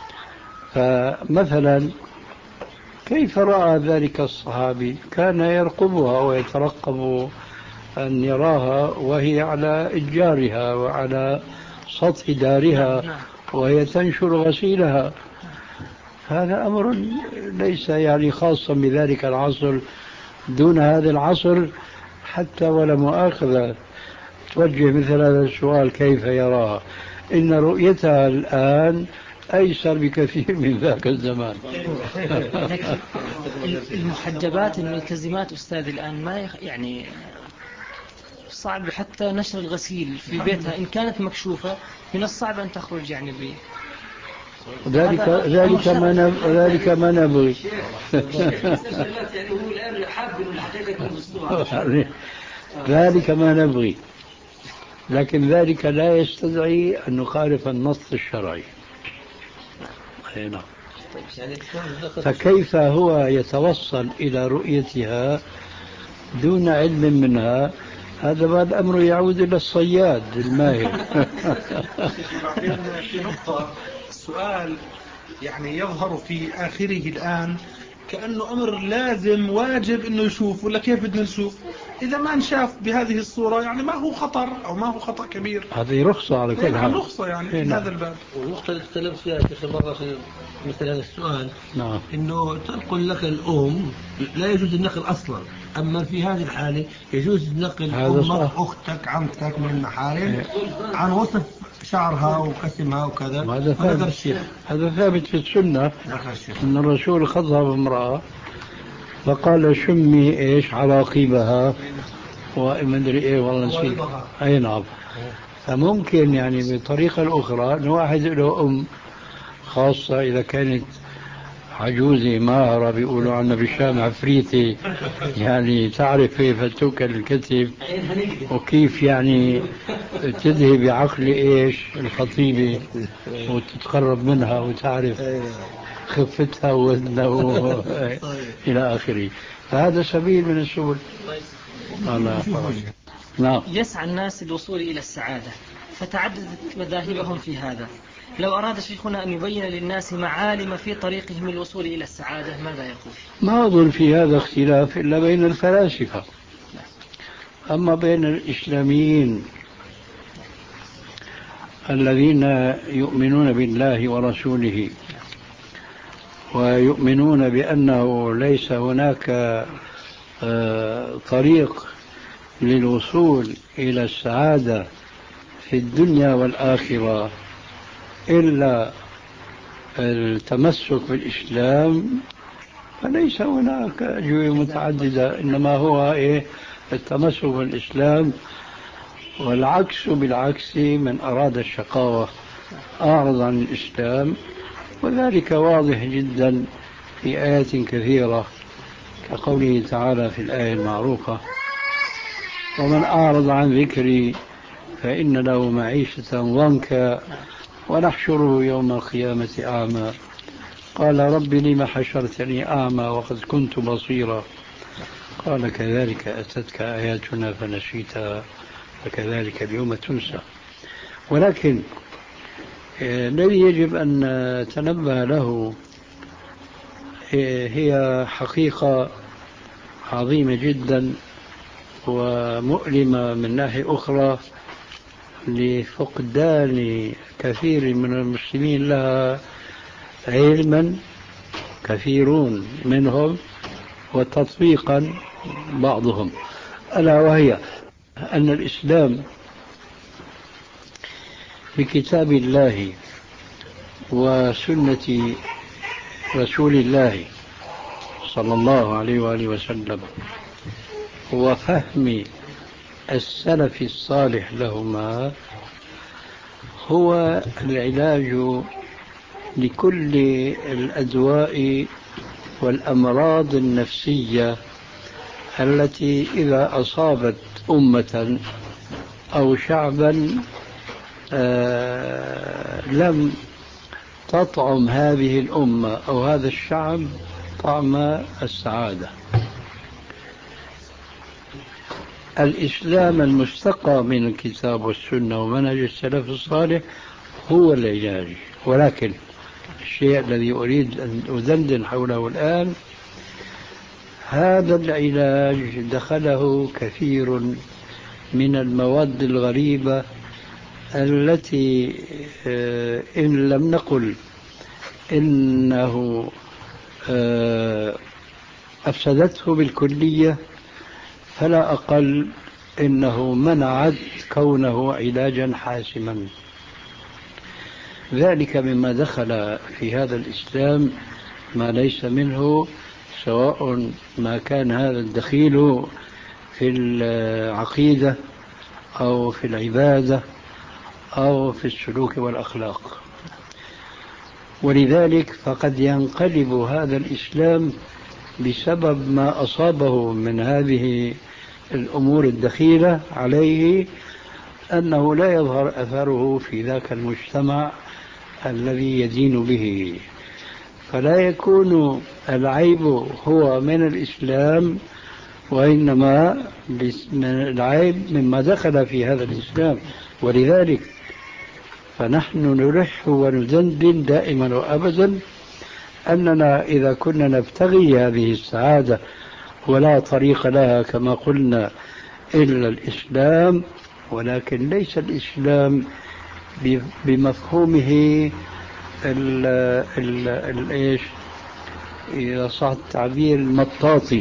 [SPEAKER 3] فمثلا كيف رأى ذلك الصحابي؟ كان يرقبها ويترقب أن يراها وهي على إتجارها وعلى سطح دارها وهي تنشر غسيلها. هذا أمر ليس يعني خاصا بذلك العصر دون هذا العصر، حتى ولا مؤاخذة توجه مثل هذا السؤال كيف يراها؟ إن رؤيتها الآن أيسر بكثير من ذاك الزمان.
[SPEAKER 4] المحجبات الملتزمات أستاذ الآن ما يخ... يعني صعب حتى نشر الغسيل في بيتها إن كانت مكشوفة، من الصعب أن تخرج يعني بي
[SPEAKER 3] ذلك ذلك ما نب... ذلك ما نبغي. ذلك ما نبغي، لكن ذلك لا يستدعي أن نخالف النص الشرعي. نعم. فكيف هو يتوصل إلى رؤيتها دون علم منها؟ هذا بعد أمر يعود إلى الصياد الماهر.
[SPEAKER 2] في نقطة السؤال يعني يظهر في آخره الآن كأنه أمر لازم واجب إنه يشوف، ولا كيف بدنا نشوف؟ إذا ما نشاف بهذه الصورة يعني ما هو خطر أو ما هو خطأ كبير.
[SPEAKER 3] هذه رخصة على كل حال.
[SPEAKER 2] رخصة يعني في هذا الباب.
[SPEAKER 5] والنقطة اللي تكلمت فيها شيخ مرة في مثل هذا السؤال،
[SPEAKER 3] نعم،
[SPEAKER 5] إنه تنقل لك الأم لا يجوز النقل أصلا، أما في هذه الحالة يجوز نقل أمك أختك عمتك من المحارم عن وصف شعرها وقسمها وكذا.
[SPEAKER 3] هذا ثابت هذا ثابت في السنة أن الرسول خطب امرأة فقال شمي إيش عراقيبها ومدري إيه والله نسيت. أي نعم. فممكن يعني بطريقة الأخرى أن واحد له أم خاصة إذا كانت عجوزة ماهرة بيقولوا عنها بالشام عفريتي، يعني تعرف كيف توكل الكتف وكيف يعني تذهب عقل إيش الخطيبة وتتقرب منها وتعرف خفتها ووزنها إلى آخره. فهذا سبيل من السبل. نعم.
[SPEAKER 4] يسعى الناس للوصول إلى السعادة فتعددت مذاهبهم في هذا. لو أراد شيخنا أن يبين للناس معالم في طريقهم للوصول إلى السعادة ماذا يقول؟
[SPEAKER 3] ما أظن في هذا اختلاف إلا بين الفلاسفة، أما بين الإسلاميين الذين يؤمنون بالله ورسوله ويؤمنون بأنه ليس هناك طريق للوصول إلى السعادة في الدنيا والآخرة إلا التمسك بالإسلام، فليس هناك أجوبة متعددة، إنما هو إيه التمسك بالإسلام. والعكس بالعكس، من أراد الشقاوة أعرض عن الإسلام، وذلك واضح جدا في آيات كثيرة كقوله تعالى في الآية المعروفة: ومن أعرض عن ذكري فإن له معيشة ضنكا ونحشره يوم القيامة أعمى قال رب لم حشرتني أعمى وقد كنت بصيرا قال كذلك أتتك آياتنا فنسيتها فكذلك اليوم تنسى. ولكن الذي يجب أن نتنبه له هي حقيقة عظيمة جدا ومؤلمة من ناحية أخرى لفقدان كثير من المسلمين لها علما كثيرون منهم وتطبيقا بعضهم، ألا وهي أن الإسلام بكتاب الله وسنة رسول الله صلى الله عليه وآله وسلم وفهم السلف الصالح لهما هو العلاج لكل الأدواء والأمراض النفسية التي إذا أصابت أمة أو شعبا آه لم تطعم هذه الأمة أو هذا الشعب طعم السعادة. الإسلام المستقى من الكتاب والسنة ومنهج السلف الصالح هو العلاج. ولكن الشيء الذي أريد أن أدندن حوله الآن هذا العلاج دخله كثير من المواد الغريبة التي إن لم نقل إنه أفسدته بالكلية فلا أقل إنه منعت كونه علاجا حاسما. ذلك مما دخل في هذا الإسلام ما ليس منه، سواء ما كان هذا الدخيل في العقيدة أو في العبادة أو في السلوك والأخلاق. ولذلك فقد ينقلب هذا الإسلام بسبب ما أصابه من هذه الأمور الدخيلة عليه أنه لا يظهر أثره في ذاك المجتمع الذي يدين به، فلا يكون العيب هو من الإسلام وإنما العيب مما دخل في هذا الإسلام. ولذلك فنحن نلح وندندن دائما وأبدا أننا إذا كنا نبتغي هذه السعادة ولا طريق لها كما قلنا إلا الإسلام، ولكن ليس الإسلام بمفهومه ال ال ال إيش إذا صح التعبير المطاطي،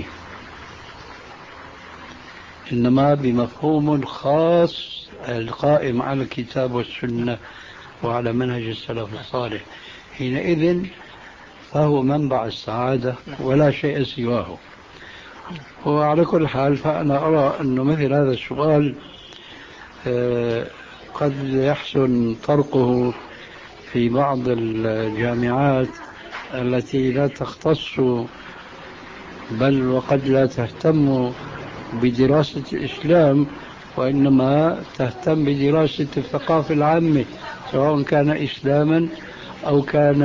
[SPEAKER 3] إنما بمفهوم خاص القائم على الكتاب والسنة وعلى منهج السلف الصالح. حينئذ فهو منبع السعادة ولا شيء سواه. وعلى كل حال فأنا أرى أنه مثل هذا السؤال قد يحسن طرقه في بعض الجامعات التي لا تختص بل وقد لا تهتم بدراسة الإسلام وإنما تهتم بدراسة الثقافة العامة، سواء كان إسلاما أو كان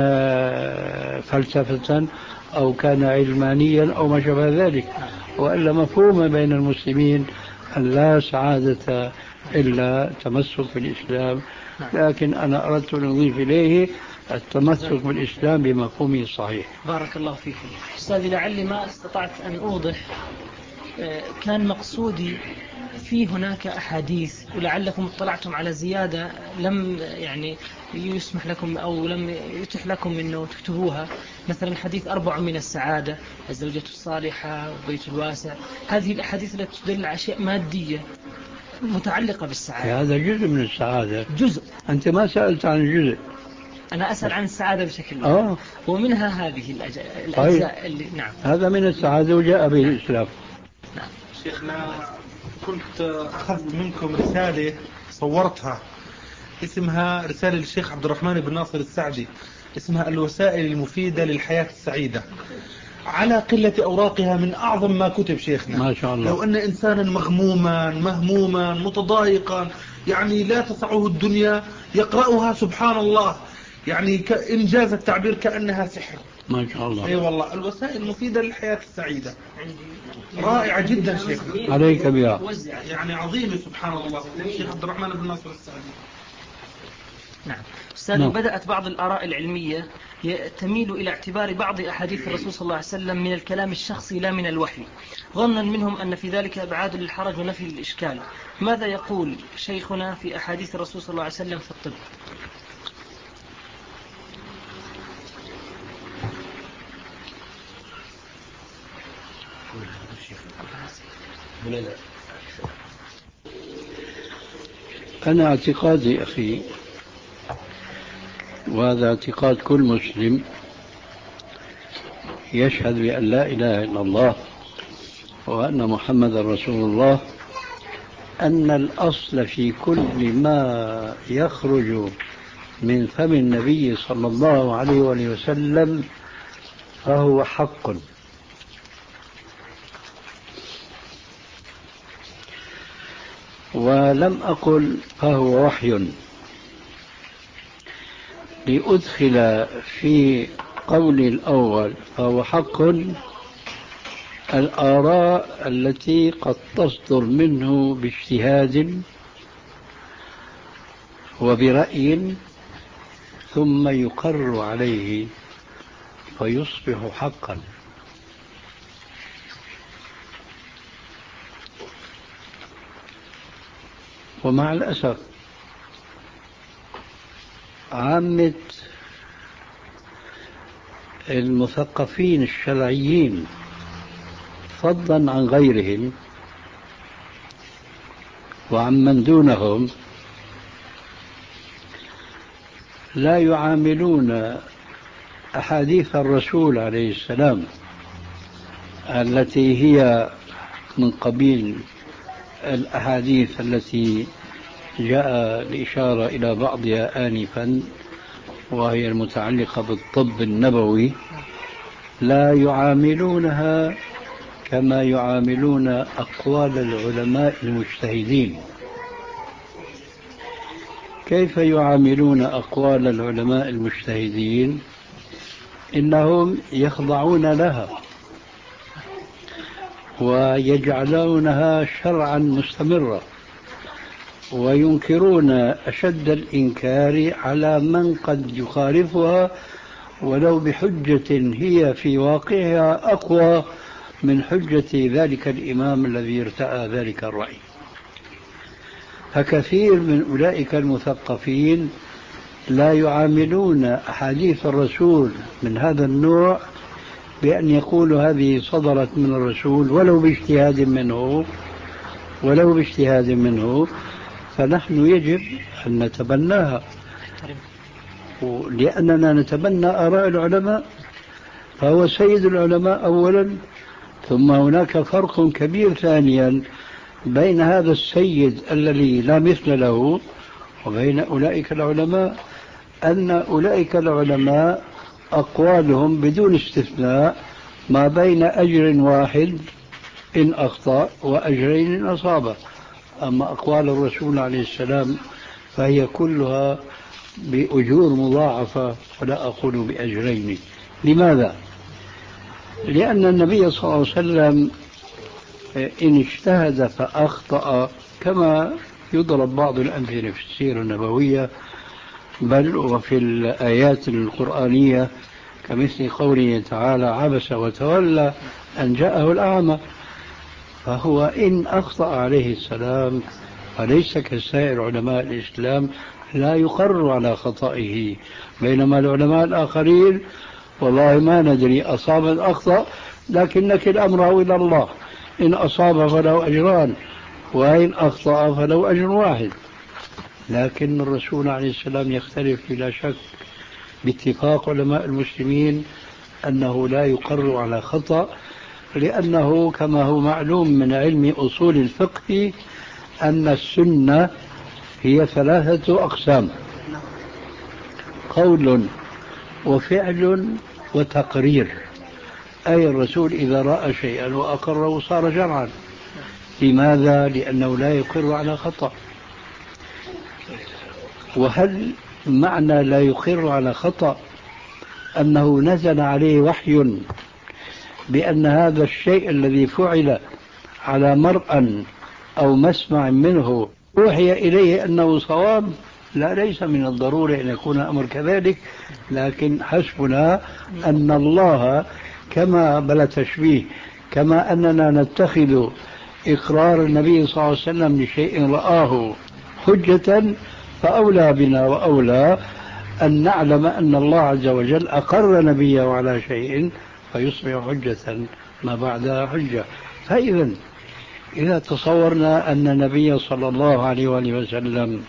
[SPEAKER 3] فلسفة أو كان علمانيا أو ما شابه ذلك، وإلا مفهوم بين المسلمين أن لا سعادة إلا تمسك بالإسلام. لكن أنا أردت أن أضيف إليه التمسك بالإسلام بمفهومه الصحيح.
[SPEAKER 4] بارك الله فيكم. أستاذي لعلي ما استطعت أن أوضح، كان مقصودي في هناك أحاديث ولعلكم اطلعتم على زيادة لم يعني يسمح لكم أو لم يتح لكم أنه تكتبوها، مثلا حديث أربع من السعادة، الزوجة الصالحة والبيت الواسع، هذه الأحاديث التي تدل على أشياء مادية متعلقة بالسعادة.
[SPEAKER 3] هذا جزء من السعادة.
[SPEAKER 4] جزء.
[SPEAKER 3] أنت ما سألت عن الجزء.
[SPEAKER 4] أنا أسأل عن السعادة بشكل
[SPEAKER 3] آه.
[SPEAKER 4] ومنها هذه الأجزاء
[SPEAKER 3] طيب.
[SPEAKER 4] اللي نعم
[SPEAKER 3] هذا من السعادة وجاء به الإسلام.
[SPEAKER 4] نعم.
[SPEAKER 2] شيخنا كنت أخذت منكم رسالة صورتها اسمها رسالة للشيخ عبد الرحمن بن ناصر السعدي، اسمها الوسائل المفيدة للحياة السعيدة. على قلة أوراقها من أعظم ما كتب شيخنا.
[SPEAKER 3] ما شاء الله.
[SPEAKER 2] لو أن إنسانا مغموما مهموما متضايقا يعني لا تسعه الدنيا يقرأها سبحان الله، يعني إنجاز التعبير كأنها سحر.
[SPEAKER 3] ما شاء الله.
[SPEAKER 2] أي والله الوسائل مفيدة للحياة السعيدة، رائعة جدا شيخ،
[SPEAKER 3] عليك بها،
[SPEAKER 2] يعني عظيمة سبحان الله. الشيخ عبد الرحمن بن ناصر السعدي.
[SPEAKER 4] نعم أستاذ، بدأت بعض الآراء العلمية تميل إلى اعتبار بعض أحاديث الرسول صلى الله عليه وسلم من الكلام الشخصي لا من الوحي، ظنا منهم أن في ذلك إبعاد للحرج ونفي الإشكال. ماذا يقول شيخنا في أحاديث الرسول صلى الله عليه وسلم في الطب؟
[SPEAKER 3] أنا اعتقادي أخي، وهذا اعتقاد كل مسلم يشهد بأن لا إله إلا الله وأن محمد رسول الله، أن الأصل في كل ما يخرج من فم النبي صلى الله عليه وآله وسلم فهو حق، ولم أقل فهو وحي، لأدخل في قولي الأول فهو حق الآراء التي قد تصدر منه باجتهاد وبرأي ثم يقر عليه فيصبح حقا. ومع الأسف عامة المثقفين الشرعيين فضلا عن غيرهم وعن من دونهم لا يعاملون أحاديث الرسول عليه السلام التي هي من قبيل الأحاديث التي جاء الإشارة إلى بعضها آنفا وهي المتعلقة بالطب النبوي، لا يعاملونها كما يعاملون أقوال العلماء المجتهدين. كيف يعاملون أقوال العلماء المجتهدين؟ إنهم يخضعون لها ويجعلونها شرعا مستمرا، وينكرون أشد الإنكار على من قد يخالفها ولو بحجة هي في واقعها أقوى من حجة ذلك الإمام الذي ارتأى ذلك الرأي. فكثير من أولئك المثقفين لا يعاملون أحاديث الرسول من هذا النوع بأن يقولوا هذه صدرت من الرسول ولو باجتهاد منه ولو باجتهاد منه فنحن يجب أن نتبناها، لأننا نتبنى آراء العلماء، فهو سيد العلماء أولا، ثم هناك فرق كبير ثانيا بين هذا السيد الذي لا مثل له وبين أولئك العلماء، أن أولئك العلماء أقوالهم بدون استثناء ما بين أجر واحد إن أخطأ وأجرين إن أصاب. أما أقوال الرسول عليه السلام فهي كلها بأجور مضاعفة ولا أقول بأجرين. لماذا؟ لأن النبي صلى الله عليه وسلم إن اجتهد فأخطأ كما يضرب بعض الأمثلة في السيرة النبوية بل وفي الآيات القرآنية كمثل قوله تعالى عبس وتولى أن جاءه الأعمى، فهو إن أخطأ عليه السلام فليس كسائر علماء الإسلام لا يقر على خطئه، بينما العلماء الآخرين والله ما ندري أصاب أم أخطأ لكنك الأمر إلى الله، إن أصاب فله أجران وإن أخطأ فله أجر واحد. لكن الرسول عليه السلام يختلف بلا شك باتفاق علماء المسلمين أنه لا يقر على خطأ، لأنه كما هو معلوم من علم أصول الفقه أن السنة هي ثلاثة أقسام: قول وفعل وتقرير، أي الرسول إذا رأى شيئا وأقره صار شرعا. لماذا؟ لأنه لا يقر على خطأ. وهل معنى لا يقر على خطأ أنه نزل عليه وحي بأن هذا الشيء الذي فعل على مرأى أو مسمع منه أوحي إليه أنه صواب؟ لا، ليس من الضروري أن يكون الأمر كذلك، لكن حسبنا أن الله كما بلا تشبيه، كما أننا نتخذ إقرار النبي صلى الله عليه وسلم لشيء رآه حجة، فأولى بنا وأولى أن نعلم أن الله عز وجل أقر نبيه على شيء فيصبح حجة ما بعدها حجة. فإذا إذا تصورنا أن النبي صلى الله عليه وآله وسلم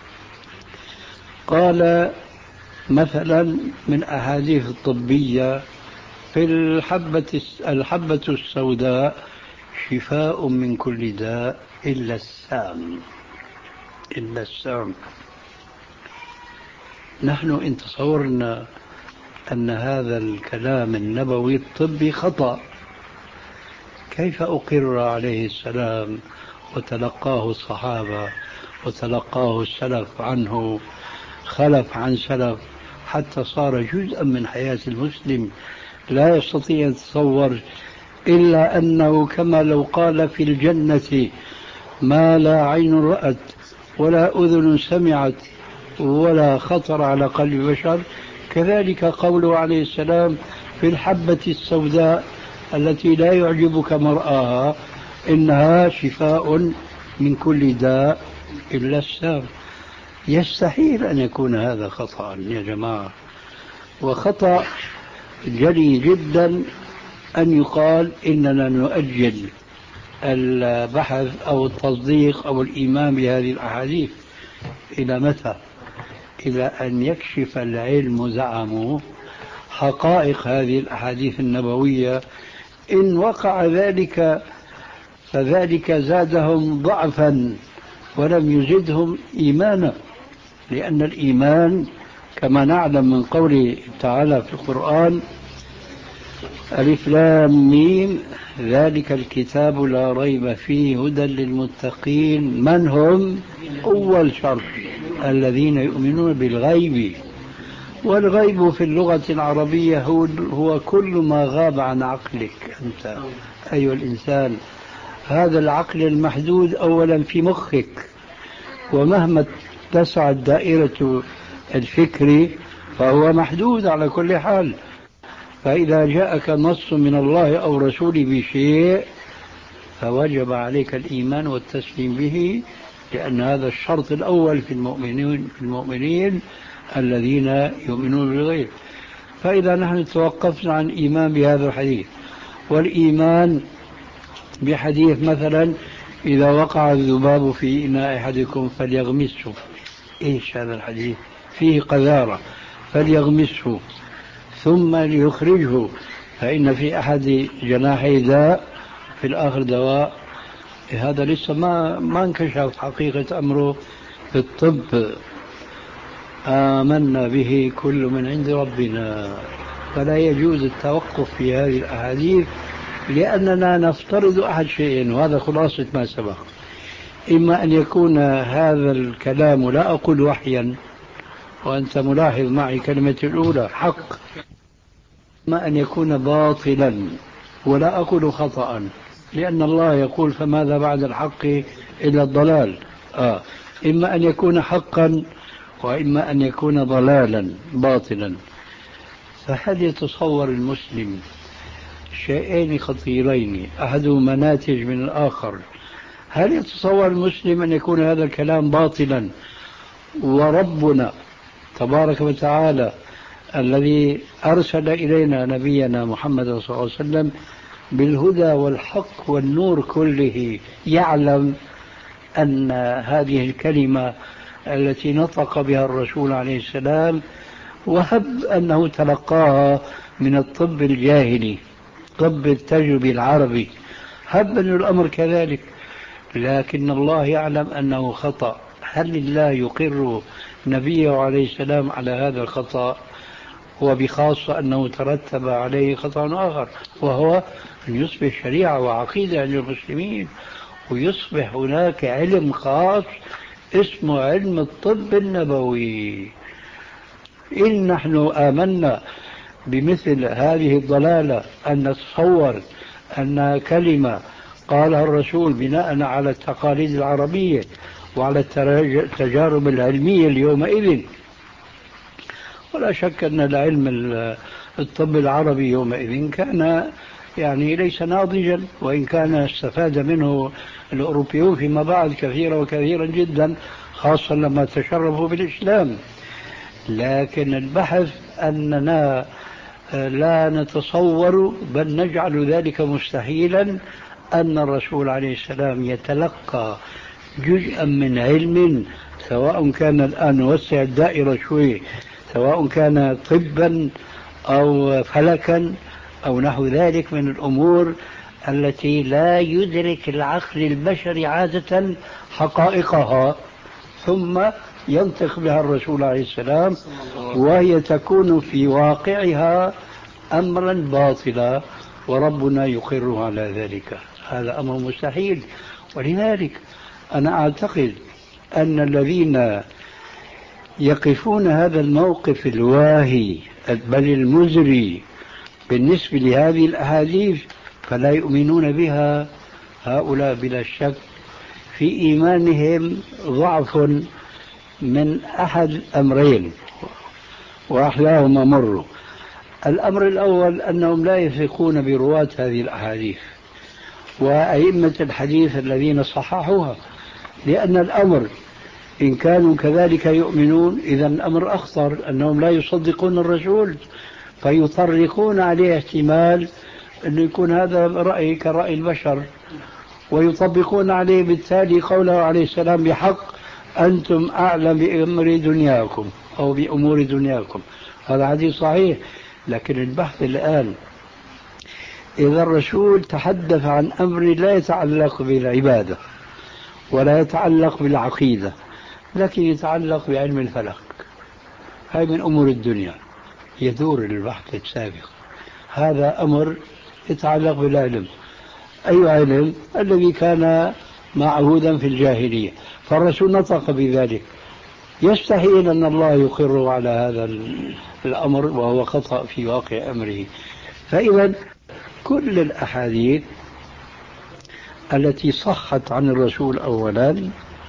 [SPEAKER 3] قال مثلا من أحاديث الطبية في الحبة الحبة السوداء شفاء من كل داء إلا السام، إلا السام، نحن إن تصورنا أن هذا الكلام النبوي الطبي خطأ، كيف أقر عليه السلام وتلقاه الصحابة وتلقاه السلف عنه خلف عن سلف حتى صار جزءا من حياة المسلم لا يستطيع أن يتصور إلا أنه كما لو قال في الجنة ما لا عين رأت ولا أذن سمعت ولا خطر على قلب بشر، كذلك قوله عليه السلام في الحبة السوداء التي لا يعجبك مرآها إنها شفاء من كل داء إلا السام. يستحيل أن يكون هذا خطأ يا جماعة، وخطأ جلي جدا أن يقال إننا نؤجل البحث أو التصديق أو الإيمان بهذه الأحاديث. إلى متى؟ إلى أن يكشف العلم زعموا حقائق هذه الأحاديث النبوية. إن وقع ذلك فذلك زادهم ضعفا ولم يزدهم إيمانا، لأن الإيمان كما نعلم من قوله تعالى في القرآن ألف لام ميم ذلك الكتاب لا ريب فيه هدى للمتقين من هم؟ أول شرط الذين يؤمنون بالغيب، والغيب في اللغة العربية هو, هو كل ما غاب عن عقلك أنت أيها الإنسان. هذا العقل المحدود أولا في مخك، ومهما تسعت دائرة الفكر فهو محدود على كل حال. فإذا جاءك نص من الله أو رسوله بشيء فوجب عليك الإيمان والتسليم به، لأن هذا الشرط الأول في المؤمنين, في المؤمنين الذين يؤمنون بالغيب. فإذا نحن توقفنا عن الإيمان بهذا الحديث، والإيمان بحديث مثلا إذا وقع الذباب في إناء أحدكم فليغمسه، إيش هذا الحديث؟ فيه قذارة، فليغمسه ثم ليخرجه فإن في أحد جناحي داء في الآخر دواء. هذا لسه ما ما انكشف حقيقة أمره في الطب. آمنا به كل من عند ربنا، فلا يجوز التوقف في هذه الأحاديث، لأننا نفترض أحد شيئين، وهذا خلاصة ما سبق. إما أن يكون هذا الكلام لا أقول وحيا، وأنت ملاحظ معي كلمة الأولى حق، إما أن يكون باطلا، ولا أقول خطأ، لأن الله يقول فماذا بعد الحق إلا الضلال. آه. إما أن يكون حقا وإما أن يكون ضلالا باطلا. فهل يتصور المسلم شيئين خطيرين أحدهما ناتج من الآخر؟ هل يتصور المسلم أن يكون هذا الكلام باطلا وربنا تبارك وتعالى الذي أرسل إلينا نبينا محمد صلى الله عليه وسلم بالهدى والحق والنور كله يعلم أن هذه الكلمة التي نطق بها الرسول عليه السلام وهب أنه تلقاها من الطب الجاهلي، طب التجربي العربي، هب أن الأمر كذلك، لكن الله يعلم أنه خطأ. هل الله يقر نبيه عليه السلام على هذا الخطأ؟ وبخاصة أنه ترتب عليه خطأ آخر، وهو أن يصبح شريعة وعقيدة عند المسلمين، ويصبح هناك علم خاص اسمه علم الطب النبوي. إن نحن آمنا بمثل هذه الضلالة أن نتصور أن كلمة قالها الرسول بناء على التقاليد العربية وعلى التجارب العلمية اليومئذ. ولا شك أن العلم الطب العربي يومئذ كان يعني ليس ناضجا، وإن كان استفاد منه الأوروبيون فيما بعد كثيرا وكثيرا جدا، خاصة لما تشرفوا بالإسلام. لكن البحث أننا لا نتصور بل نجعل ذلك مستحيلا أن الرسول عليه السلام يتلقى جزءا من علم، سواء كان الآن نوسع الدائرة شوي، سواء كان طبا أو فلكا أو نحو ذلك من الأمور التي لا يدرك العقل البشري عادة حقائقها، ثم ينطق بها الرسول عليه السلام وهي تكون في واقعها أمرا باطلا، وربنا يقر على ذلك. هذا أمر مستحيل. ولذلك أنا أعتقد أن الذين يقفون هذا الموقف الواهي بل المزري بالنسبة لهذه الأحاديث فلا يؤمنون بها، هؤلاء بلا شك في إيمانهم ضعف من أحد أمرين، وأحلاهما مر. الأمر الأول أنهم لا يثقون برواة هذه الأحاديث وأئمة الحديث الذين صححوها، لأن الأمر إن كانوا كذلك يؤمنون إذا الأمر أخطر، أنهم لا يصدقون الرسول فيطرقون عليه احتمال أن يكون هذا رأي كرأي البشر، ويطبقون عليه بالتالي قوله عليه السلام بحق أنتم أعلم بأمر دنياكم أو بأمور دنياكم. هذا حديث صحيح. لكن البحث الآن إذا الرسول تحدث عن أمر لا يتعلق بالعبادة ولا يتعلق بالعقيدة، لكن يتعلق بعلم الفلك، هاي من أمور الدنيا، يدور البحث السابق. هذا أمر يتعلق بالعلم. أي علم؟ الذي كان معهودا في الجاهلية، فالرسول نطق بذلك. يستحيل أن الله يقر على هذا الأمر وهو خطأ في واقع أمره. فإذا كل الأحاديث التي صحت عن الرسول أولا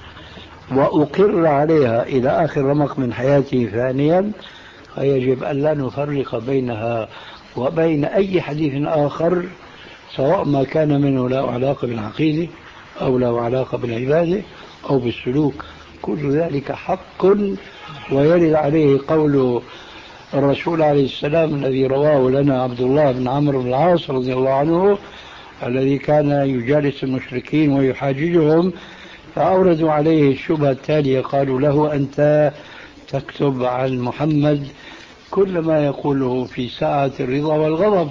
[SPEAKER 3] وأقر عليها إلى آخر رمق من حياته ثانيا، فيجب أن لا نفرق بينها وبين أي حديث آخر، سواء ما كان منه له علاقة بالعقيدة أو له علاقة بالعبادة أو بالسلوك. كل ذلك حق، ويرد عليه قول الرسول عليه السلام الذي رواه لنا عبد الله بن عمرو بن العاص رضي الله عنه، الذي كان يجالس المشركين ويحاججهم، فأوردوا عليه الشبهة التالية، قالوا له أنت تكتب عن محمد كل ما يقوله في ساعة الرضا والغضب.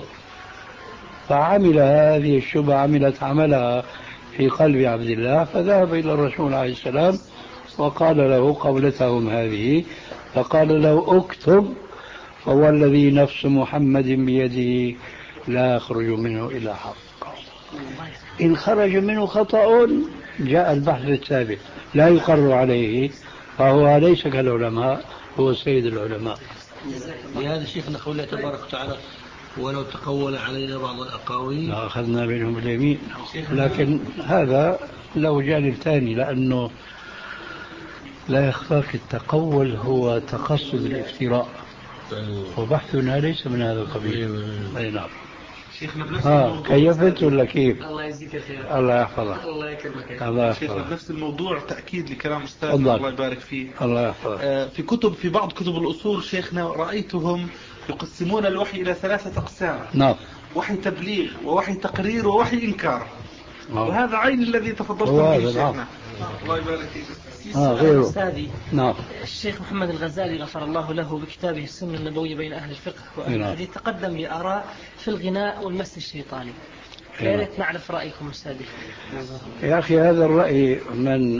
[SPEAKER 3] فعمل هذه الشبهة عملت عملها في قلب عبد الله، فذهب إلى الرسول عليه السلام وقال له قولتهم هذه، فقال له اكتب فهو الذي نفس محمد بيده لا يخرج منه إلا حق. إن خرج منه خطأ جاء البحث السابق لا يقر عليه، فهو ليس كالعلماء، هو سيد العلماء.
[SPEAKER 5] لهذا شيخنا قول الله تبارك وتعالى ولو تقول علينا بعض الأقاويل
[SPEAKER 3] أخذنا منهم اليمين. لكن هذا له جانب ثاني، لأنه لا يخفاك التقول هو تقصد الافتراء، وبحثنا ليس من هذا القبيل. أي نعم.
[SPEAKER 2] شيخنا بنفس
[SPEAKER 3] ها
[SPEAKER 2] الموضوع
[SPEAKER 3] كيفت ولا كيف؟
[SPEAKER 4] الله يجزيك الخير.
[SPEAKER 3] الله يحفظك.
[SPEAKER 4] الله يكرمك.
[SPEAKER 3] الله
[SPEAKER 2] شيخنا
[SPEAKER 3] يحفظك.
[SPEAKER 2] بنفس الموضوع تأكيد لكلام أستاذ
[SPEAKER 3] الله.
[SPEAKER 2] الله يبارك فيه.
[SPEAKER 3] الله يحفظك.
[SPEAKER 2] آه، في كتب في بعض كتب الأصول شيخنا رأيتهم يقسمون الوحي إلى ثلاثة أقسام:
[SPEAKER 3] نعم.
[SPEAKER 2] وحي تبليغ ووحي تقرير ووحي إنكار.
[SPEAKER 3] نعم.
[SPEAKER 2] وهذا عين الذي تفضلت
[SPEAKER 3] هو
[SPEAKER 2] به
[SPEAKER 3] هذا،
[SPEAKER 2] شيخنا.
[SPEAKER 3] نعم.
[SPEAKER 2] الله يبارك فيك.
[SPEAKER 3] آه غيره.
[SPEAKER 4] أستاذي
[SPEAKER 3] نعم.
[SPEAKER 4] الشيخ محمد الغزالي غفر الله له بكتابه السنة النبوية بين أهل الفقه وأهل
[SPEAKER 3] نعم.
[SPEAKER 4] الحديث تقدم بآراء في الغناء والمس الشيطاني. يا ريت نعرف رأيكم أستاذي.
[SPEAKER 3] يا أخي هذا الرأي من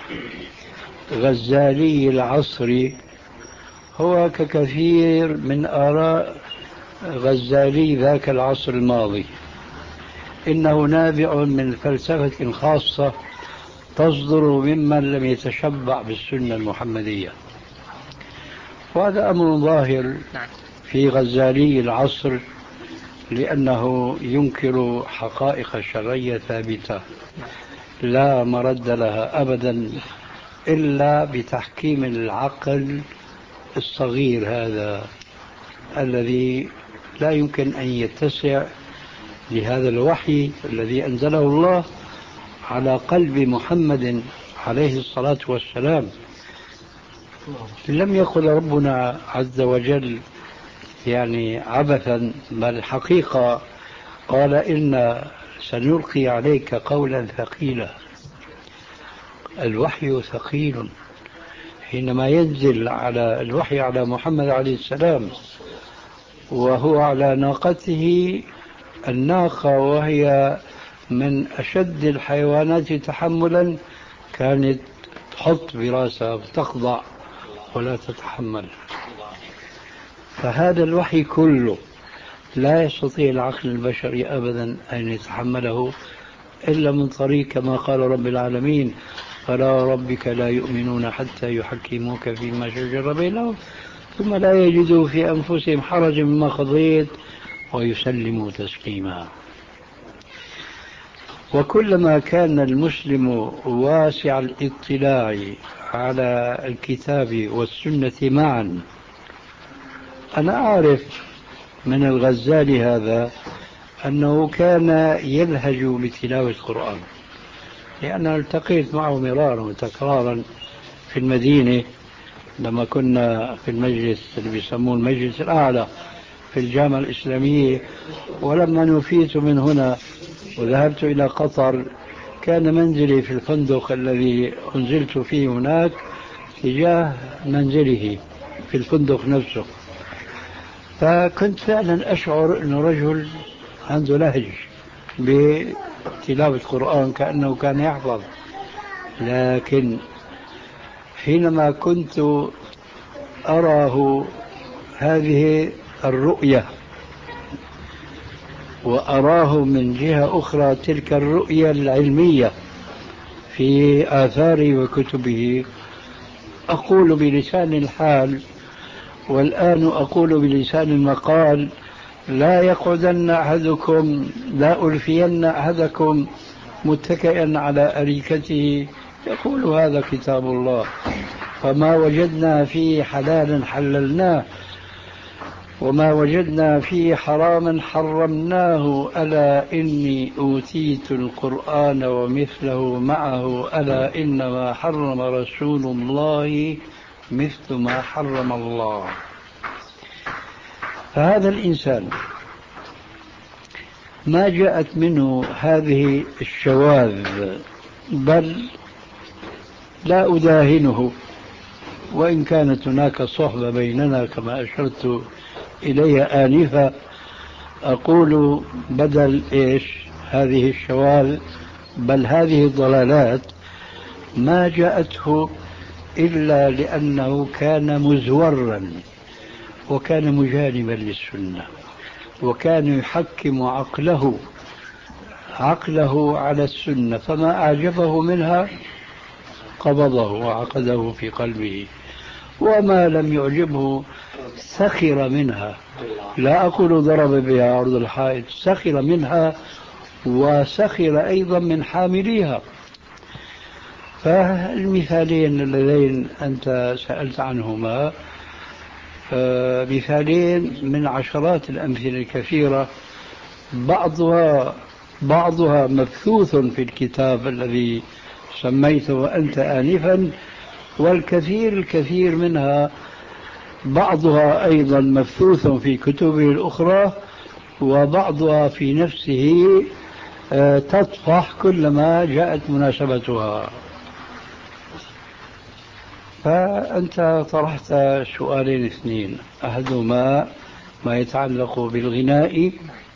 [SPEAKER 3] غزالي العصر هو ككثير من آراء غزالي ذاك العصر الماضي، إنه نابع من فلسفة خاصة تصدر ممن لم يتشبع بالسنة المحمدية. وهذا أمر ظاهر في غزالي العصر، لأنه ينكر حقائق شرعية ثابتة لا مرد لها أبدا إلا بتحكيم العقل الصغير هذا الذي لا يمكن أن يتسع لهذا الوحي الذي أنزله الله على قلب محمد عليه الصلاة والسلام. لم يقل ربنا عز وجل يعني عبثا، بل حقيقة قال إن سنلقي عليك قولا ثقيلا. الوحي ثقيل حينما ينزل على الوحي على محمد عليه السلام وهو على ناقته، الناقة وهي من أشد الحيوانات تحملا كانت تحط براسها وتخضع ولا تتحمل. فهذا الوحي كله لا يستطيع العقل البشري أبدا أن يتحمله إلا من طريق كما قال رب العالمين: فلا ربك لا يؤمنون حتى يحكموك فيما شجر بينهم ثم لا يجدوا في أنفسهم حرج مما قضيت ويسلموا تسليما. وكلما كان المسلم واسع الاطلاع على الكتاب والسنة معا. أنا أعرف من الغزالي هذا أنه كان يلهج بتلاوة القرآن، لأن التقيت معه مرارا وتكرارا في المدينة لما كنا في المجلس اللي بيسموه المجلس الأعلى في الجامعة الإسلامية. ولما نفيت من هنا وذهبت إلى قطر كان منزلي في الفندق الذي أنزلت فيه هناك تجاه منزله في الفندق نفسه. فكنت فعلا أشعر أنه رجل عنده لهج بتلاوة القرآن كأنه كان يحفظ. لكن حينما كنت أراه هذه الرؤية وأراه من جهة أخرى تلك الرؤية العلمية في آثاره وكتبه، أقول بلسان الحال والآن أقول بلسان المقال: لا يقعدن أحدكم لا ألفين أحدكم متكئا على أريكته يقول هذا كتاب الله، فما وجدنا فيه حلالا حللناه وما وجدنا فيه حراما حرمناه، ألا إني أوتيت القرآن ومثله معه، ألا إنما حرم رسول الله مثل ما حرم الله. فهذا الإنسان ما جاءت منه هذه الشواذ، بل لا أداهنه وإن كانت هناك صحبة بيننا كما أشرت إليها آنفا. أقول بدل إيش هذه الشواذ بل هذه الضلالات ما جاءته إلا لأنه كان مزورا وكان مجانبا للسنة وكان يحكم عقله عقله على السنة، فما أعجبه منها قبضه وعقده في قلبه، وما لم يعجبه سخر منها. لا أقول ضرب بها عرض الحائط، سخر منها وسخر أيضا من حامليها. فالمثالين اللذين أنت سألت عنهما مثالين من عشرات الأمثلة الكثيرة، بعضها بعضها مبثوث في الكتاب الذي سميته أنت آنفا، والكثير الكثير منها بعضها أيضا مبثوث في كتبه الأخرى وبعضها في نفسه تطفح كلما جاءت مناسبتها. فأنت طرحت سؤالين اثنين، أحدهما ما يتعلق بالغناء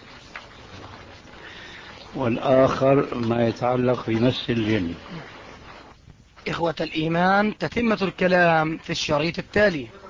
[SPEAKER 3] والآخر ما يتعلق بمس الجن.
[SPEAKER 1] إخوة الإيمان، تتمة الكلام في الشريط التالي.